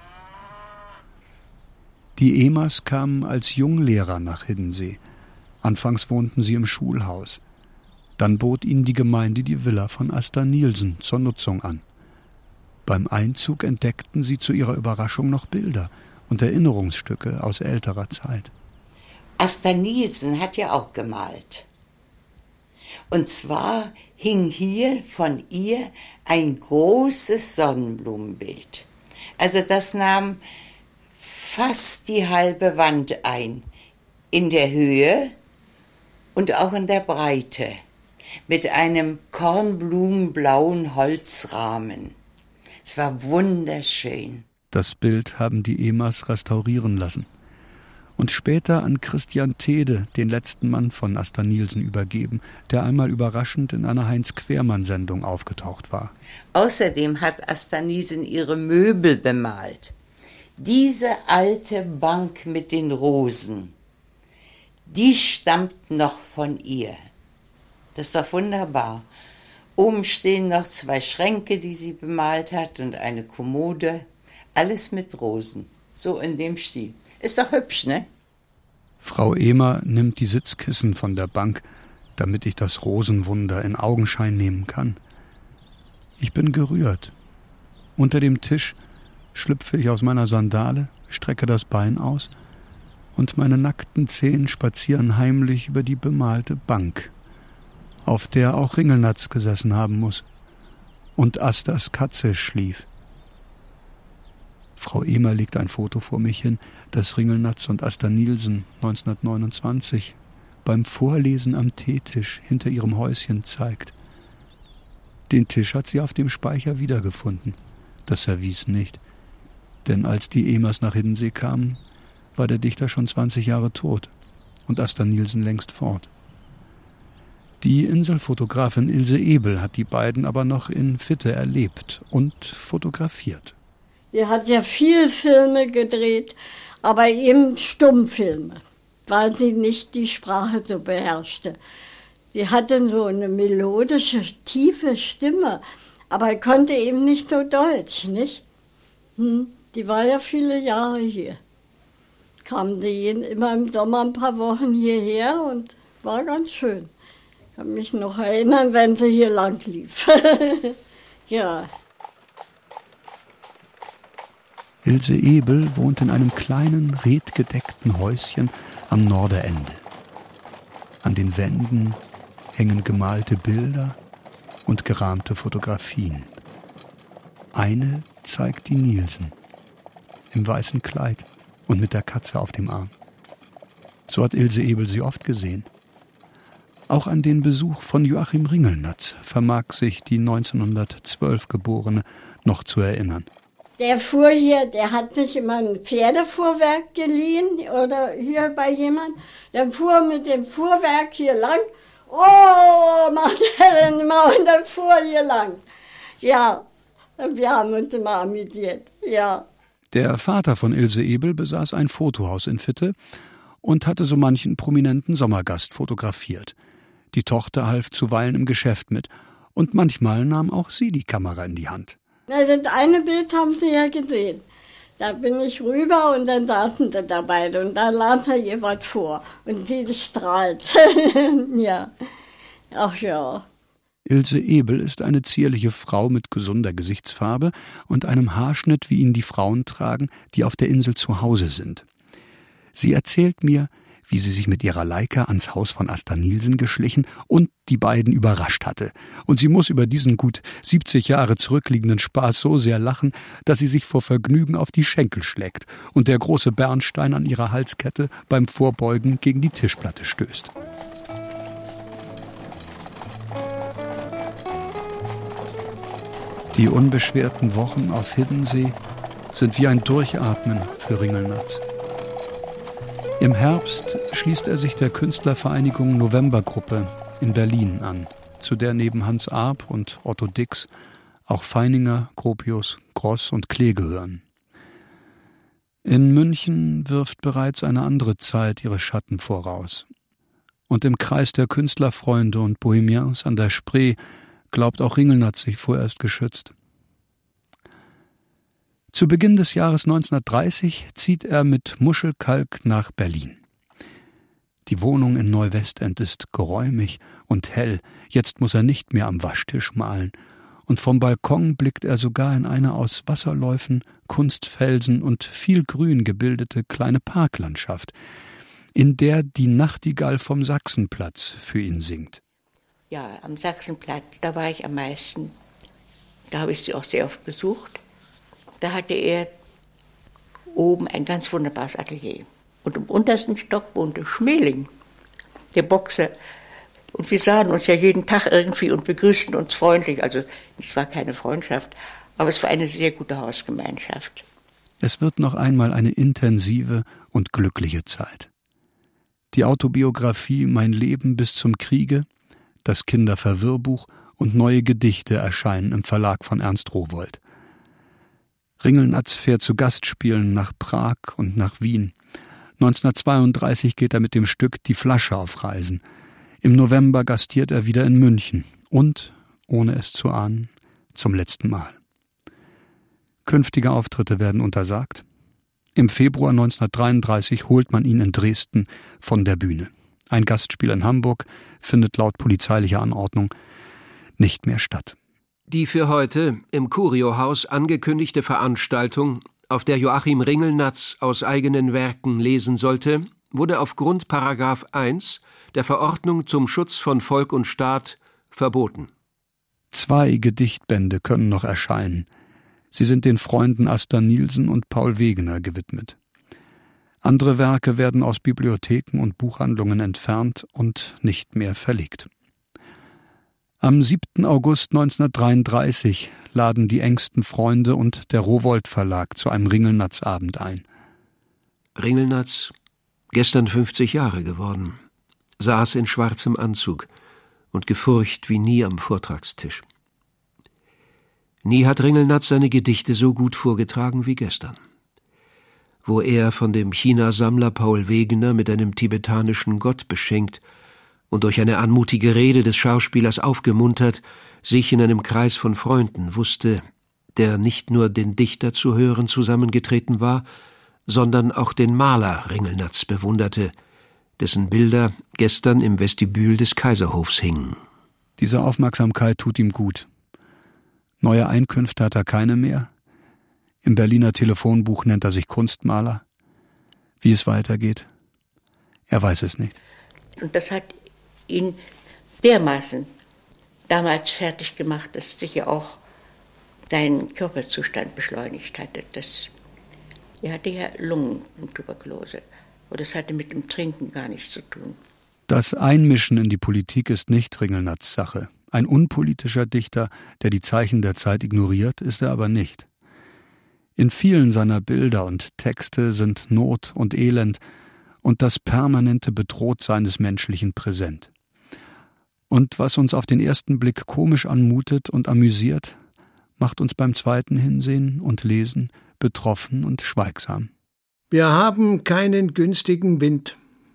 [SPEAKER 1] Die Emers kamen als Junglehrer nach Hiddensee. Anfangs wohnten sie im Schulhaus. Dann bot ihnen die Gemeinde die Villa von Asta Nielsen zur Nutzung an. Beim Einzug entdeckten sie zu ihrer Überraschung noch Bilder und Erinnerungsstücke aus älterer Zeit.
[SPEAKER 10] Asta Nielsen hat ja auch gemalt. Und zwar hing hier von ihr ein großes Sonnenblumenbild. Also das nahm fast die halbe Wand ein, in der Höhe und auch in der Breite, mit einem kornblumenblauen Holzrahmen. Es war wunderschön.
[SPEAKER 1] Das Bild haben die Emers restaurieren lassen und später an Christian Tede, den letzten Mann von Asta Nielsen, übergeben, der einmal überraschend in einer Heinz-Quermann-Sendung aufgetaucht war.
[SPEAKER 10] Außerdem hat Asta Nielsen ihre Möbel bemalt. Diese alte Bank mit den Rosen, die stammt noch von ihr. Das ist doch wunderbar. Oben stehen noch zwei Schränke, die sie bemalt hat, und eine Kommode. Alles mit Rosen. So in dem Stil. Ist doch hübsch, ne?
[SPEAKER 1] Frau Emer nimmt die Sitzkissen von der Bank, damit ich das Rosenwunder in Augenschein nehmen kann. Ich bin gerührt. Unter dem Tisch schlüpfe ich aus meiner Sandale, strecke das Bein aus und meine nackten Zehen spazieren heimlich über die bemalte Bank, auf der auch Ringelnatz gesessen haben muss und Astas Katze schlief. Frau Emer legt ein Foto vor mich hin, das Ringelnatz und Asta Nielsen neunzehnhundertneunundzwanzig beim Vorlesen am Teetisch hinter ihrem Häuschen zeigt. Den Tisch hat sie auf dem Speicher wiedergefunden, das Service nicht. Denn als die Emers nach Hiddensee kamen, war der Dichter schon zwanzig Jahre tot und Asta Nielsen längst fort. Die Inselfotografin Ilse Ebel hat die beiden aber noch in Fitte erlebt und fotografiert.
[SPEAKER 11] Die hat ja viel Filme gedreht, aber eben Stummfilme, weil sie nicht die Sprache so beherrschte. Die hatte so eine melodische, tiefe Stimme, aber konnte eben nicht so Deutsch, nicht? Hm, die war ja viele Jahre hier. Kam die immer im Sommer ein paar Wochen hierher und war ganz schön. Ich kann mich noch erinnern, wenn sie hier lang lief. Ja.
[SPEAKER 1] Ilse Ebel wohnt in einem kleinen, redgedeckten Häuschen am Norderende. An den Wänden hängen gemalte Bilder und gerahmte Fotografien. Eine zeigt die Nielsen im weißen Kleid und mit der Katze auf dem Arm. So hat Ilse Ebel sie oft gesehen. Auch an den Besuch von Joachim Ringelnatz vermag sich die neunzehnhundertzwölf Geborene noch zu erinnern.
[SPEAKER 11] Der fuhr hier, der hat mich immer ein Pferdefuhrwerk geliehen oder hier bei jemand. Der fuhr mit dem Fuhrwerk hier lang. Oh, macht er denn immer und dann fuhr hier lang. Ja, wir haben uns immer amüsiert, ja.
[SPEAKER 1] Der Vater von Ilse Ebel besaß ein Fotohaus in Fitte und hatte so manchen prominenten Sommergast fotografiert. Die Tochter half zuweilen im Geschäft mit und manchmal nahm auch sie die Kamera in die Hand.
[SPEAKER 11] Also das eine Bild haben Sie ja gesehen. Da bin ich rüber und dann saßen sie da beide und da las er ihr was vor und sie strahlt. Ja, ach ja.
[SPEAKER 1] Ilse Ebel ist eine zierliche Frau mit gesunder Gesichtsfarbe und einem Haarschnitt, wie ihn die Frauen tragen, die auf der Insel zu Hause sind. Sie erzählt mir, wie sie sich mit ihrer Leica ans Haus von Asta Nielsen geschlichen und die beiden überrascht hatte. Und sie muss über diesen gut siebzig Jahre zurückliegenden Spaß so sehr lachen, dass sie sich vor Vergnügen auf die Schenkel schlägt und der große Bernstein an ihrer Halskette beim Vorbeugen gegen die Tischplatte stößt. Die unbeschwerten Wochen auf Hiddensee sind wie ein Durchatmen für Ringelnatz. Im Herbst schließt er sich der Künstlervereinigung Novembergruppe in Berlin an, zu der neben Hans Arp und Otto Dix auch Feininger, Gropius, Gross und Klee gehören. In München wirft bereits eine andere Zeit ihre Schatten voraus. Und im Kreis der Künstlerfreunde und Bohemiens an der Spree glaubt auch Ringelnatz sich vorerst geschützt. Zu Beginn des Jahres neunzehnhundertdreißig zieht er mit Muschelkalk nach Berlin. Die Wohnung in Neuwestend ist geräumig und hell, jetzt muss er nicht mehr am Waschtisch malen, und vom Balkon blickt er sogar in eine aus Wasserläufen, Kunstfelsen und viel Grün gebildete kleine Parklandschaft, in der die Nachtigall vom Sachsenplatz für ihn singt.
[SPEAKER 7] Ja, am Sachsenplatz, da war ich am meisten. Da habe ich sie auch sehr oft besucht. Da hatte er oben ein ganz wunderbares Atelier. Und im untersten Stock wohnte Schmeling, der Boxer. Und wir sahen uns ja jeden Tag irgendwie und begrüßten uns freundlich. Also es war keine Freundschaft, aber es war eine sehr gute Hausgemeinschaft.
[SPEAKER 1] Es wird noch einmal eine intensive und glückliche Zeit. Die Autobiografie Mein Leben bis zum Kriege, das Kinderverwirrbuch und neue Gedichte erscheinen im Verlag von Ernst Rowohlt. Ringelnatz fährt zu Gastspielen nach Prag und nach Wien. neunzehnhundertzweiunddreißig geht er mit dem Stück Die Flasche auf Reisen. Im November gastiert er wieder in München und, ohne es zu ahnen, zum letzten Mal. Künftige Auftritte werden untersagt. Im Februar neunzehnhundertdreiunddreißig holt man ihn in Dresden von der Bühne. Ein Gastspiel in Hamburg findet laut polizeilicher Anordnung nicht mehr statt.
[SPEAKER 5] Die für heute im Curiohaus angekündigte Veranstaltung, auf der Joachim Ringelnatz aus eigenen Werken lesen sollte, wurde aufgrund Paragraph eins der Verordnung zum Schutz von Volk und Staat verboten.
[SPEAKER 1] Zwei Gedichtbände können noch erscheinen. Sie sind den Freunden Asta Nielsen und Paul Wegener gewidmet. Andere Werke werden aus Bibliotheken und Buchhandlungen entfernt und nicht mehr verlegt. Am siebten August neunzehnhundertdreiunddreißig laden die engsten Freunde und der Rowohlt Verlag zu einem Ringelnatz-Abend ein.
[SPEAKER 5] Ringelnatz, gestern fünfzig Jahre geworden, saß in schwarzem Anzug und gefurcht wie nie am Vortragstisch. Nie hat Ringelnatz seine Gedichte so gut vorgetragen wie gestern, wo er von dem China-Sammler Paul Wegener mit einem tibetanischen Gott beschenkt und durch eine anmutige Rede des Schauspielers aufgemuntert, sich in einem Kreis von Freunden wusste, der nicht nur den Dichter zu hören zusammengetreten war, sondern auch den Maler Ringelnatz bewunderte, dessen Bilder gestern im Vestibül des Kaiserhofs hingen.
[SPEAKER 1] Diese Aufmerksamkeit tut ihm gut. Neue Einkünfte hat er keine mehr. Im Berliner Telefonbuch nennt er sich Kunstmaler. Wie es weitergeht, er weiß es nicht.
[SPEAKER 7] Und das hat ihn dermaßen damals fertig gemacht, dass sich ja auch sein Körperzustand beschleunigt hatte. Das, er hatte ja Lungentuberkulose. Und das hatte mit dem Trinken gar nichts zu tun.
[SPEAKER 1] Das Einmischen in die Politik ist nicht Ringelnatz' Sache. Ein unpolitischer Dichter, der die Zeichen der Zeit ignoriert, ist er aber nicht. In vielen seiner Bilder und Texte sind Not und Elend und das permanente Bedrohtsein des Menschlichen präsent. Und was uns auf den ersten Blick komisch anmutet und amüsiert, macht uns beim zweiten Hinsehen und Lesen betroffen und schweigsam.
[SPEAKER 2] Wir haben keinen günstigen Wind.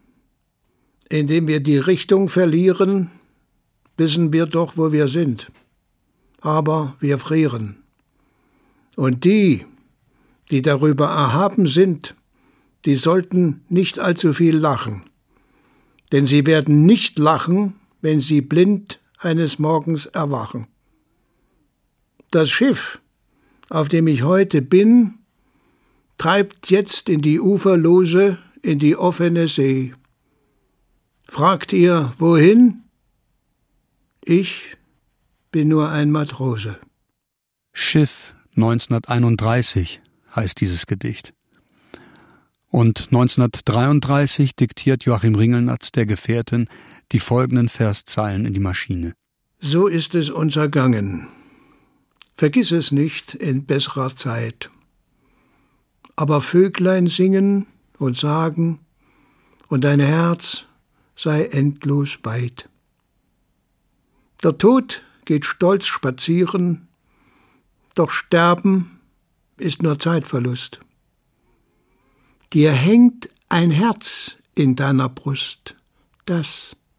[SPEAKER 2] Indem wir die Richtung verlieren, wissen wir doch, wo wir sind. Aber wir frieren. Und die, die darüber erhaben sind, die sollten nicht allzu viel lachen. Denn sie werden nicht lachen, wenn sie blind eines Morgens erwachen. Das Schiff, auf dem ich heute bin, treibt jetzt in die Uferlose, in die offene See. Fragt ihr, wohin? Ich bin nur ein Matrose.
[SPEAKER 1] Schiff neunzehnhunderteinunddreißig heißt dieses Gedicht. Und neunzehnhundertdreiunddreißig diktiert Joachim Ringelnatz der Gefährtin die folgenden Verszeilen in die Maschine.
[SPEAKER 2] So ist es uns ergangen. Vergiss es nicht in besserer Zeit. Aber Vöglein singen und sagen, und dein Herz sei endlos weit. Der Tod geht stolz spazieren, doch Sterben ist nur Zeitverlust. Dir hängt ein Herz in deiner Brust, das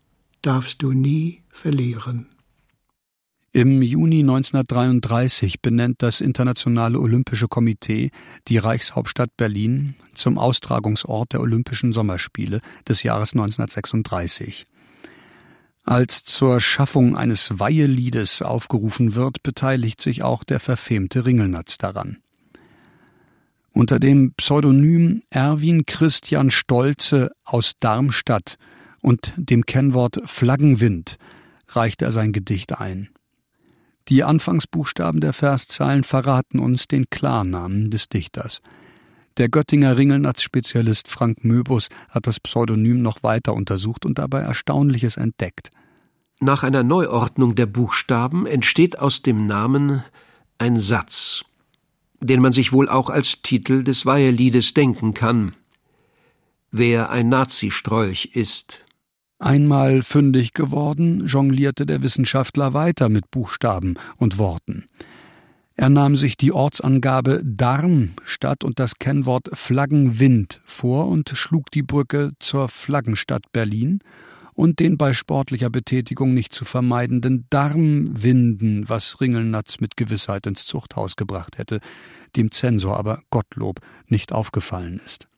[SPEAKER 2] darfst du nie verlieren.
[SPEAKER 1] Im Juni neunzehnhundertdreiunddreißig benennt das Internationale Olympische Komitee die Reichshauptstadt Berlin zum Austragungsort der Olympischen Sommerspiele des Jahres neunzehnhundertsechsunddreißig. Als zur Schaffung eines Weiheliedes aufgerufen wird, beteiligt sich auch der verfemte Ringelnatz daran. Unter dem Pseudonym Erwin Christian Stolze aus Darmstadt und dem Kennwort Flaggenwind reicht er sein Gedicht ein. Die Anfangsbuchstaben der Verszeilen verraten uns den Klarnamen des Dichters. Der Göttinger Ringelnatz-Spezialist Frank Möbus hat das Pseudonym noch weiter untersucht und dabei Erstaunliches entdeckt.
[SPEAKER 5] Nach einer Neuordnung der Buchstaben entsteht aus dem Namen ein Satz, den man sich wohl auch als Titel des Weiheliedes denken kann. Wer ein Nazistrolch ist.
[SPEAKER 1] Einmal fündig geworden, jonglierte der Wissenschaftler weiter mit Buchstaben und Worten. Er nahm sich die Ortsangabe Darmstadt und das Kennwort Flaggenwind vor und schlug die Brücke zur Flaggenstadt Berlin und den bei sportlicher Betätigung nicht zu vermeidenden Darmwinden, was Ringelnatz mit Gewissheit ins Zuchthaus gebracht hätte, dem Zensor aber Gottlob nicht aufgefallen ist.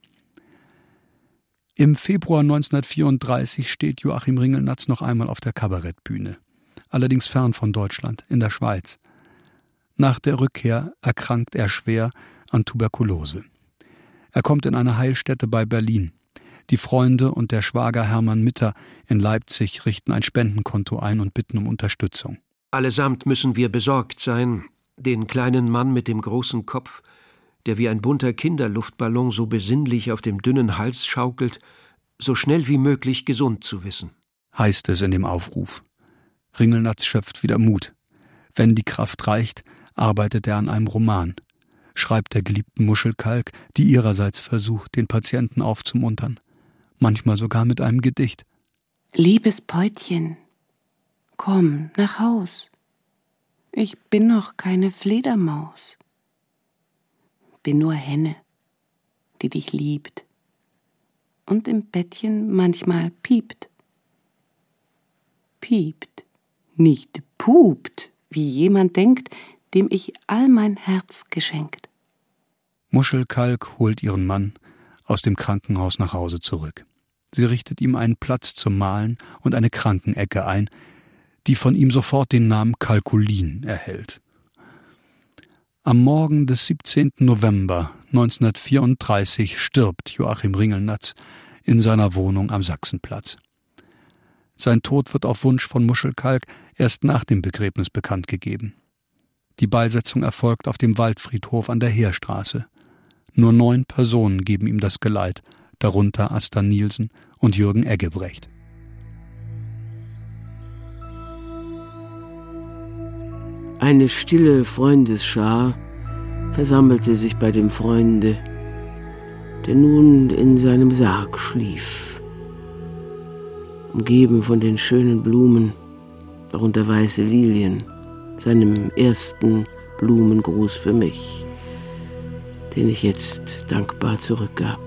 [SPEAKER 1] Im Februar neunzehnhundertvierunddreißig steht Joachim Ringelnatz noch einmal auf der Kabarettbühne, allerdings fern von Deutschland, in der Schweiz. Nach der Rückkehr erkrankt er schwer an Tuberkulose. Er kommt in eine Heilstätte bei Berlin. Die Freunde und der Schwager Hermann Mitter in Leipzig richten ein Spendenkonto ein und bitten um Unterstützung.
[SPEAKER 5] Allesamt müssen wir besorgt sein, den kleinen Mann mit dem großen Kopf, der wie ein bunter Kinderluftballon so besinnlich auf dem dünnen Hals schaukelt, so schnell wie möglich gesund zu wissen.
[SPEAKER 1] Heißt es in dem Aufruf. Ringelnatz schöpft wieder Mut. Wenn die Kraft reicht, arbeitet er an einem Roman, schreibt der geliebten Muschelkalk, die ihrerseits versucht, den Patienten aufzumuntern, manchmal sogar mit einem Gedicht.
[SPEAKER 3] Liebes Päutchen, komm nach Haus. Ich bin noch keine Fledermaus. Bin nur Henne, die dich liebt und im Bettchen manchmal piept. Piept, nicht pupt, wie jemand denkt, dem ich all mein Herz geschenkt.
[SPEAKER 1] Muschelkalk holt ihren Mann aus dem Krankenhaus nach Hause zurück. Sie richtet ihm einen Platz zum Malen und eine Krankenecke ein, die von ihm sofort den Namen Kalkulin erhält. Am Morgen des siebzehnten November neunzehnhundertvierunddreißig stirbt Joachim Ringelnatz in seiner Wohnung am Sachsenplatz. Sein Tod wird auf Wunsch von Muschelkalk erst nach dem Begräbnis bekannt gegeben. Die Beisetzung erfolgt auf dem Waldfriedhof an der Heerstraße. Nur neun Personen geben ihm das Geleit, darunter Asta Nielsen und Jürgen Eggebrecht.
[SPEAKER 8] Eine stille Freundesschar versammelte sich bei dem Freunde, der nun in seinem Sarg schlief, umgeben von den schönen Blumen, darunter weiße Lilien, seinem ersten Blumengruß für mich, den ich jetzt dankbar zurückgab.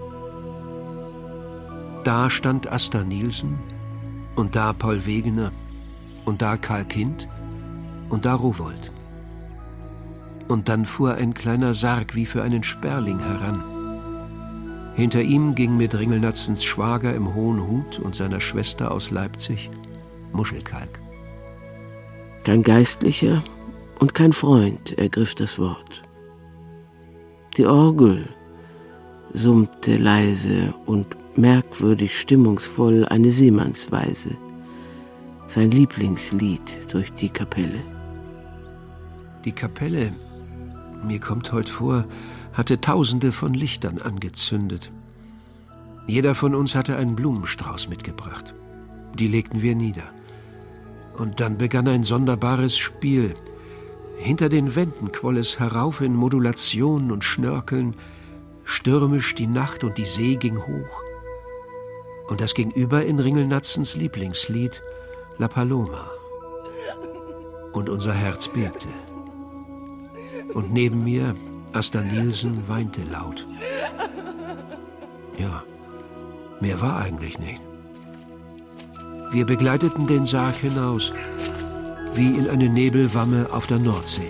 [SPEAKER 5] Da stand Asta Nielsen und da Paul Wegener und da Karl Kind und da Rowohlt. Und dann fuhr ein kleiner Sarg wie für einen Sperling heran. Hinter ihm ging mit Ringelnatzens Schwager im hohen Hut und seiner Schwester aus Leipzig Muschelkalk.
[SPEAKER 8] Kein Geistlicher und kein Freund ergriff das Wort. Die Orgel summte leise und merkwürdig stimmungsvoll eine Seemannsweise, sein Lieblingslied durch die Kapelle.
[SPEAKER 5] Die Kapelle, mir kommt heut vor, hatte tausende von Lichtern angezündet. Jeder von uns hatte einen Blumenstrauß mitgebracht. Die legten wir nieder. Und dann begann ein sonderbares Spiel. Hinter den Wänden quoll es herauf in Modulation und Schnörkeln, stürmisch die Nacht und die See ging hoch. Und das ging über in Ringelnatzens Lieblingslied La Paloma. Und unser Herz bebte. Und neben mir Asta Nielsen weinte laut. Ja, mehr war eigentlich nicht. Wir begleiteten den Sarg hinaus, wie in eine Nebelwamme auf der Nordsee.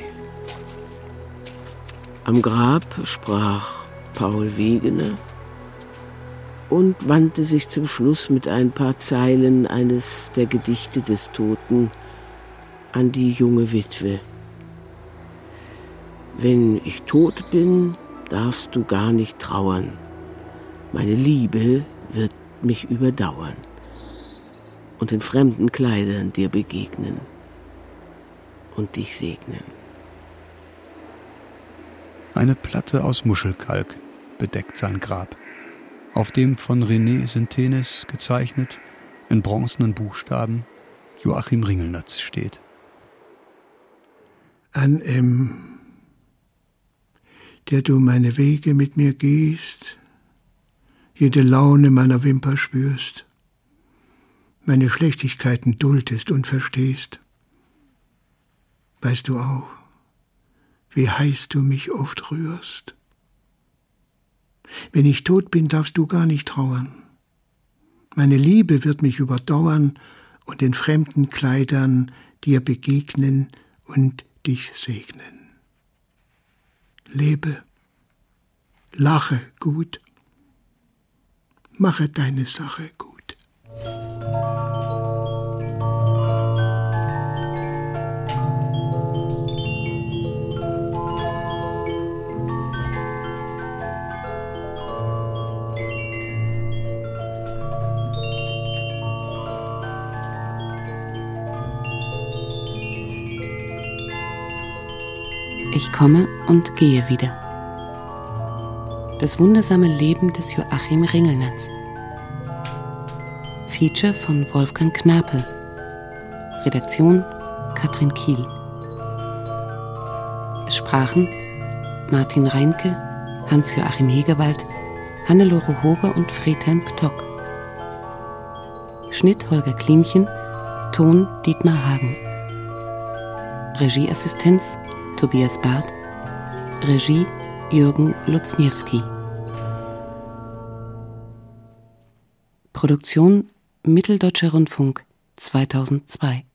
[SPEAKER 8] Am Grab sprach Paul Wegener und wandte sich zum Schluss mit ein paar Zeilen eines der Gedichte des Toten an die junge Witwe. Wenn ich tot bin, darfst du gar nicht trauern. Meine Liebe wird mich überdauern und in fremden Kleidern dir begegnen und dich segnen.
[SPEAKER 1] Eine Platte aus Muschelkalk bedeckt sein Grab, auf dem von René Sintenis gezeichnet, in bronzenen Buchstaben, Joachim Ringelnatz steht.
[SPEAKER 2] An M, der du meine Wege mit mir gehst, jede Laune meiner Wimper spürst, meine Schlechtigkeiten duldest und verstehst. Weißt du auch, wie heiß du mich oft rührst? Wenn ich tot bin, darfst du gar nicht trauern. Meine Liebe wird mich überdauern und in fremden Kleidern dir begegnen und dich segnen. Lebe, lache gut, mache deine Sache gut.
[SPEAKER 3] Ich komme und gehe wieder. Das wundersame Leben des Joachim Ringelnatz. Feature von Wolfgang Knape. Redaktion Katrin Kiel. Es sprachen Martin Reinke, Hans-Joachim Hegewald, Hannelore Hoger und Friedhelm Ptock. Schnitt Holger Klimchen, Ton Dietmar Hagen. Regieassistenz Tobias Barth, Regie Jürgen Luzniewski. Produktion Mitteldeutscher Rundfunk zweitausendzwei.